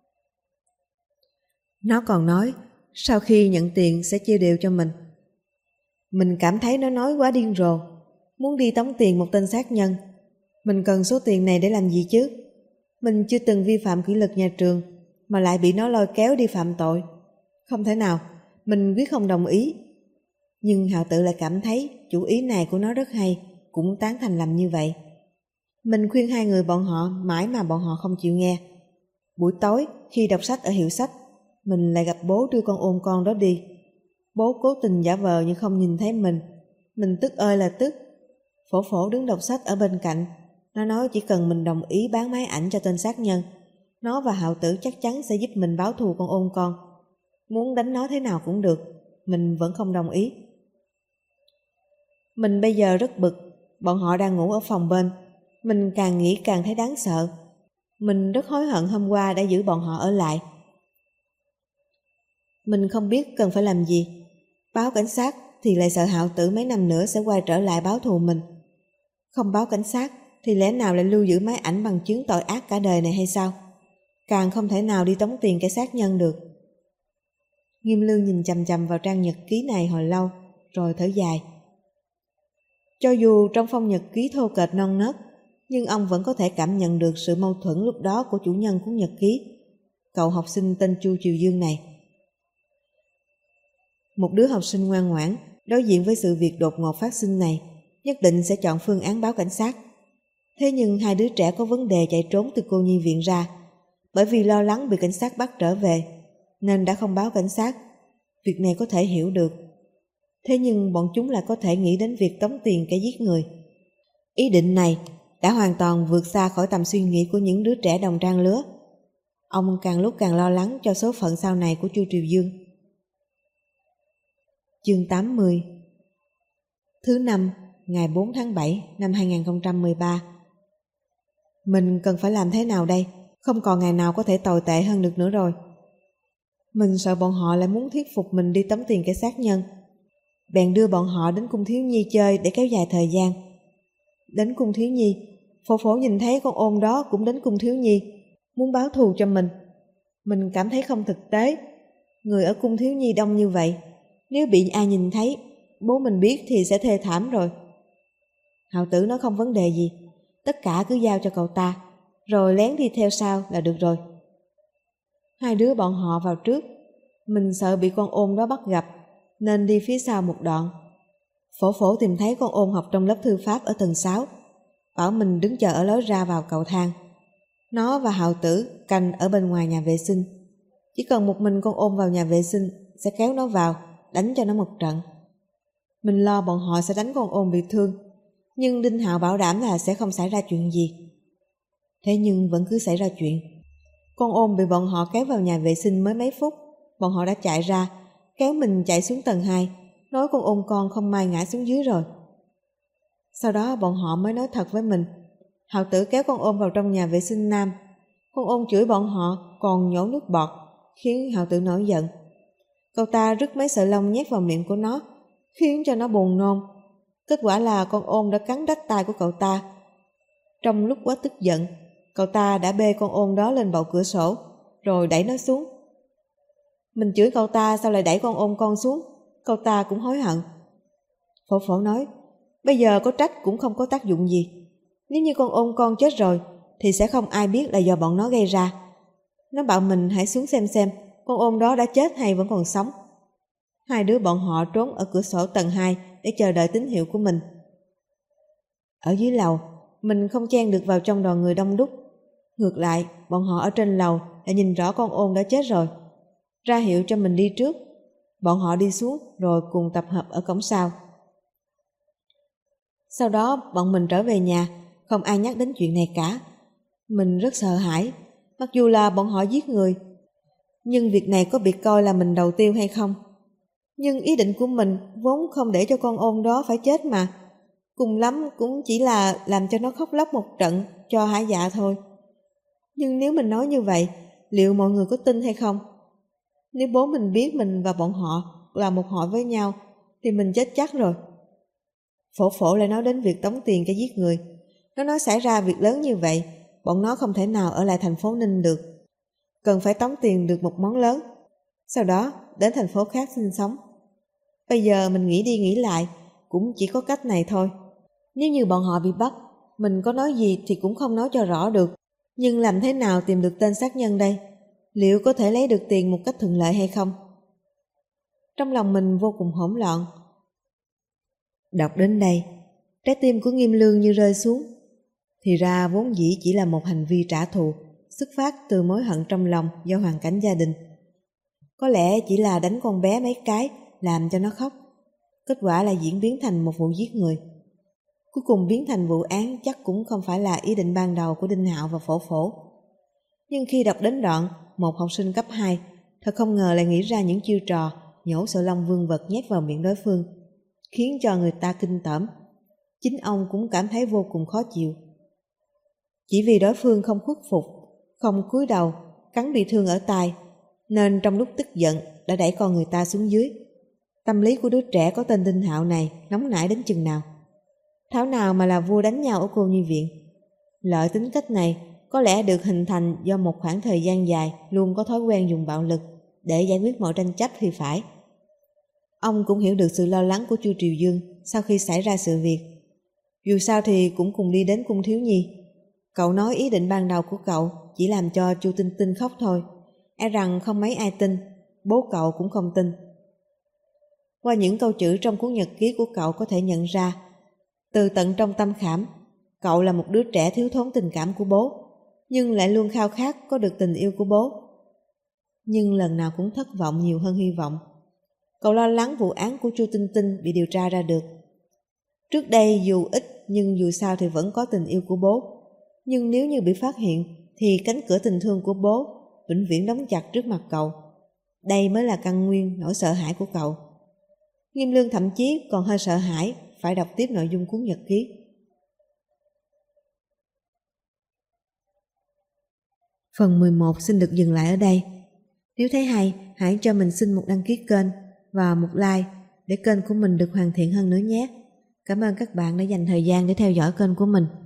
Nó còn nói sau khi nhận tiền sẽ chia đều cho mình. Mình cảm thấy nó nói quá điên rồ, muốn đi tống tiền một tên sát nhân. Mình cần số tiền này để làm gì chứ? Mình chưa từng vi phạm kỷ luật nhà trường mà lại bị nó lôi kéo đi phạm tội. Không thể nào, mình quyết không đồng ý. Nhưng Hạo Tự lại cảm thấy chủ ý này của nó rất hay, cũng tán thành làm như vậy. Mình khuyên hai người bọn họ mãi mà bọn họ không chịu nghe. Buổi tối khi đọc sách ở hiệu sách, mình lại gặp bố đưa con ôm con đó đi. Bố cố tình giả vờ như không nhìn thấy mình tức ơi là tức. Phổ Phổ đứng đọc sách ở bên cạnh. Nó nói chỉ cần mình đồng ý bán máy ảnh cho tên sát nhân, nó và Hạo Tử chắc chắn sẽ giúp mình báo thù con ôm con. Muốn đánh nó thế nào cũng được, mình vẫn không đồng ý. Mình bây giờ rất bực, bọn họ đang ngủ ở phòng bên. Mình càng nghĩ càng thấy đáng sợ. Mình rất hối hận hôm qua đã giữ bọn họ ở lại. Mình không biết cần phải làm gì. Báo cảnh sát thì lại sợ Hạo Tử mấy năm nữa sẽ quay trở lại báo thù mình. Không báo cảnh sát thì lẽ nào lại lưu giữ máy ảnh bằng chứng tội ác cả đời này hay sao? Càng không thể nào đi tống tiền kẻ sát nhân được. Nghiêm Lương nhìn chằm chằm vào trang nhật ký này hồi lâu, rồi thở dài. Cho dù trong phong nhật ký thô kệch non nớt, nhưng ông vẫn có thể cảm nhận được sự mâu thuẫn lúc đó của chủ nhân cuốn nhật ký, cậu học sinh tên Chu Triều Dương này. Một đứa học sinh ngoan ngoãn, đối diện với sự việc đột ngột phát sinh này, nhất định sẽ chọn phương án báo cảnh sát. Thế nhưng hai đứa trẻ có vấn đề chạy trốn từ cô nhi viện ra, bởi vì lo lắng bị cảnh sát bắt trở về, nên đã không báo cảnh sát. Việc này có thể hiểu được. Thế nhưng bọn chúng lại có thể nghĩ đến việc tống tiền kẻ giết người. Ý định này đã hoàn toàn vượt xa khỏi tầm suy nghĩ của những đứa trẻ đồng trang lứa. Ông càng lúc càng lo lắng cho số phận sau này của Chu Triều Dương. Chương 80. Thứ Năm, ngày 4 tháng 7 năm 2013. Mình cần phải làm thế nào đây? Không còn ngày nào có thể tồi tệ hơn được nữa rồi. Mình sợ bọn họ lại muốn thuyết phục mình đi tống tiền kẻ sát nhân, bèn đưa bọn họ đến cung thiếu nhi chơi để kéo dài thời gian. Đến cung thiếu nhi, phổ phổ nhìn thấy con ôn đó cũng đến cung thiếu nhi, muốn báo thù cho mình. Mình cảm thấy không thực tế, người ở cung thiếu nhi đông như vậy, nếu bị ai nhìn thấy, bố mình biết thì sẽ thê thảm rồi. Hạo Tử nói không vấn đề gì, tất cả cứ giao cho cậu ta, rồi lén đi theo sau là được rồi. Hai đứa bọn họ vào trước, mình sợ bị con ôn đó bắt gặp, nên đi phía sau một đoạn. Phổ phổ tìm thấy con ôn học trong lớp thư pháp ở tầng 6, bảo mình đứng chờ ở lối ra vào cầu thang. Nó và Hạo Tử canh ở bên ngoài nhà vệ sinh. Chỉ cần một mình con ôn vào nhà vệ sinh sẽ kéo nó vào, đánh cho nó một trận. Mình lo bọn họ sẽ đánh con ôn bị thương, nhưng Đinh Hạo bảo đảm là sẽ không xảy ra chuyện gì. Thế nhưng vẫn cứ xảy ra chuyện. Con ôn bị bọn họ kéo vào nhà vệ sinh mới mấy phút, bọn họ đã chạy ra, kéo mình chạy xuống tầng 2, nói con ôn con không may ngã xuống dưới rồi. Sau đó bọn họ mới nói thật với mình. Hạo Tử kéo con ôn vào trong nhà vệ sinh nam. Con ôn chửi bọn họ còn nhổ nước bọt, khiến Hạo Tử nổi giận. Cậu ta rứt mấy sợi lông nhét vào miệng của nó, khiến cho nó buồn nôn. Kết quả là con ôn đã cắn rách tay của cậu ta. Trong lúc quá tức giận, cậu ta đã bê con ôn đó lên bậu cửa sổ, rồi đẩy nó xuống. Mình chửi cậu ta sao lại đẩy con ôn con xuống, cậu ta cũng hối hận. Phổ phổ nói, bây giờ có trách cũng không có tác dụng gì. Nếu như con ôn con chết rồi, thì sẽ không ai biết là do bọn nó gây ra. Nó bảo mình hãy xuống xem con ôn đó đã chết hay vẫn còn sống. Hai đứa bọn họ trốn ở cửa sổ tầng 2 để chờ đợi tín hiệu của mình. Ở dưới lầu, mình không chen được vào trong đoàn người đông đúc. Ngược lại, bọn họ ở trên lầu đã nhìn rõ con ôn đã chết rồi, ra hiệu cho mình đi trước. Bọn họ đi xuống rồi cùng tập hợp ở cổng sau. Sau đó bọn mình trở về nhà, không ai nhắc đến chuyện này cả. Mình rất sợ hãi, mặc dù là bọn họ giết người. Nhưng việc này có bị coi là mình đầu tiêu hay không? Nhưng ý định của mình vốn không để cho con ôn đó phải chết mà. Cùng lắm cũng chỉ là làm cho nó khóc lóc một trận cho hả dạ thôi. Nhưng nếu mình nói như vậy, liệu mọi người có tin hay không? Nếu bố mình biết mình và bọn họ là một hội với nhau, thì mình chết chắc rồi. Phổ phổ lại nói đến việc tống tiền cái giết người. Nó nói xảy ra việc lớn như vậy, bọn nó không thể nào ở lại thành phố Ninh được. Cần phải tống tiền được một món lớn, sau đó đến thành phố khác sinh sống. Bây giờ mình nghĩ đi nghĩ lại, cũng chỉ có cách này thôi. Nếu như bọn họ bị bắt, mình có nói gì thì cũng không nói cho rõ được. Nhưng làm thế nào tìm được tên sát nhân đây? Liệu có thể lấy được tiền một cách thuận lợi hay không? Trong lòng mình vô cùng hỗn loạn. Đọc đến đây, trái tim của Nghiêm Lương như rơi xuống. Thì ra vốn dĩ chỉ là một hành vi trả thù, xuất phát từ mối hận trong lòng do hoàn cảnh gia đình. Có lẽ chỉ là đánh con bé mấy cái làm cho nó khóc. Kết quả là diễn biến thành một vụ giết người. Cuối cùng biến thành vụ án chắc cũng không phải là ý định ban đầu của Đinh Hạo và Phổ Phổ. Nhưng khi đọc đến đoạn một học sinh cấp 2 thật không ngờ lại nghĩ ra những chiêu trò nhổ sợi lông vương vật nhét vào miệng đối phương, khiến cho người ta kinh tởm. Chính ông cũng cảm thấy vô cùng khó chịu. Chỉ vì đối phương không khuất phục, không cúi đầu, cắn bị thương ở tai, nên trong lúc tức giận đã đẩy con người ta xuống dưới. Tâm lý của đứa trẻ có tên Đinh Hạo này nóng nảy đến chừng nào. Thảo nào mà là vua đánh nhau ở cô nhi viện. Loại tính cách này có lẽ được hình thành do một khoảng thời gian dài luôn có thói quen dùng bạo lực để giải quyết mọi tranh chấp thì phải. Ông cũng hiểu được sự lo lắng của Chu Triều Dương sau khi xảy ra sự việc. Dù sao thì cũng cùng đi đến cung thiếu nhi. Cậu nói ý định ban đầu của cậu chỉ làm cho Chu Tinh Tinh khóc thôi, e rằng không mấy ai tin, bố cậu cũng không tin. Qua những câu chữ trong cuốn nhật ký của cậu có thể nhận ra, từ tận trong tâm khảm, cậu là một đứa trẻ thiếu thốn tình cảm của bố, nhưng lại luôn khao khát có được tình yêu của bố. Nhưng lần nào cũng thất vọng nhiều hơn hy vọng. Cậu lo lắng vụ án của Chu Tinh Tinh bị điều tra ra được. Trước đây dù ít nhưng dù sao thì vẫn có tình yêu của bố. Nhưng nếu như bị phát hiện thì cánh cửa tình thương của bố vĩnh viễn đóng chặt trước mặt cậu. Đây mới là căn nguyên nỗi sợ hãi của cậu. Nghiêm Lương thậm chí còn hơi sợ hãi phải đọc tiếp nội dung cuốn nhật ký. Phần 11 xin được dừng lại ở đây. Nếu thấy hay, hãy cho mình xin một đăng ký kênh và một like để kênh của mình được hoàn thiện hơn nữa nhé. Cảm ơn các bạn đã dành thời gian để theo dõi kênh của mình.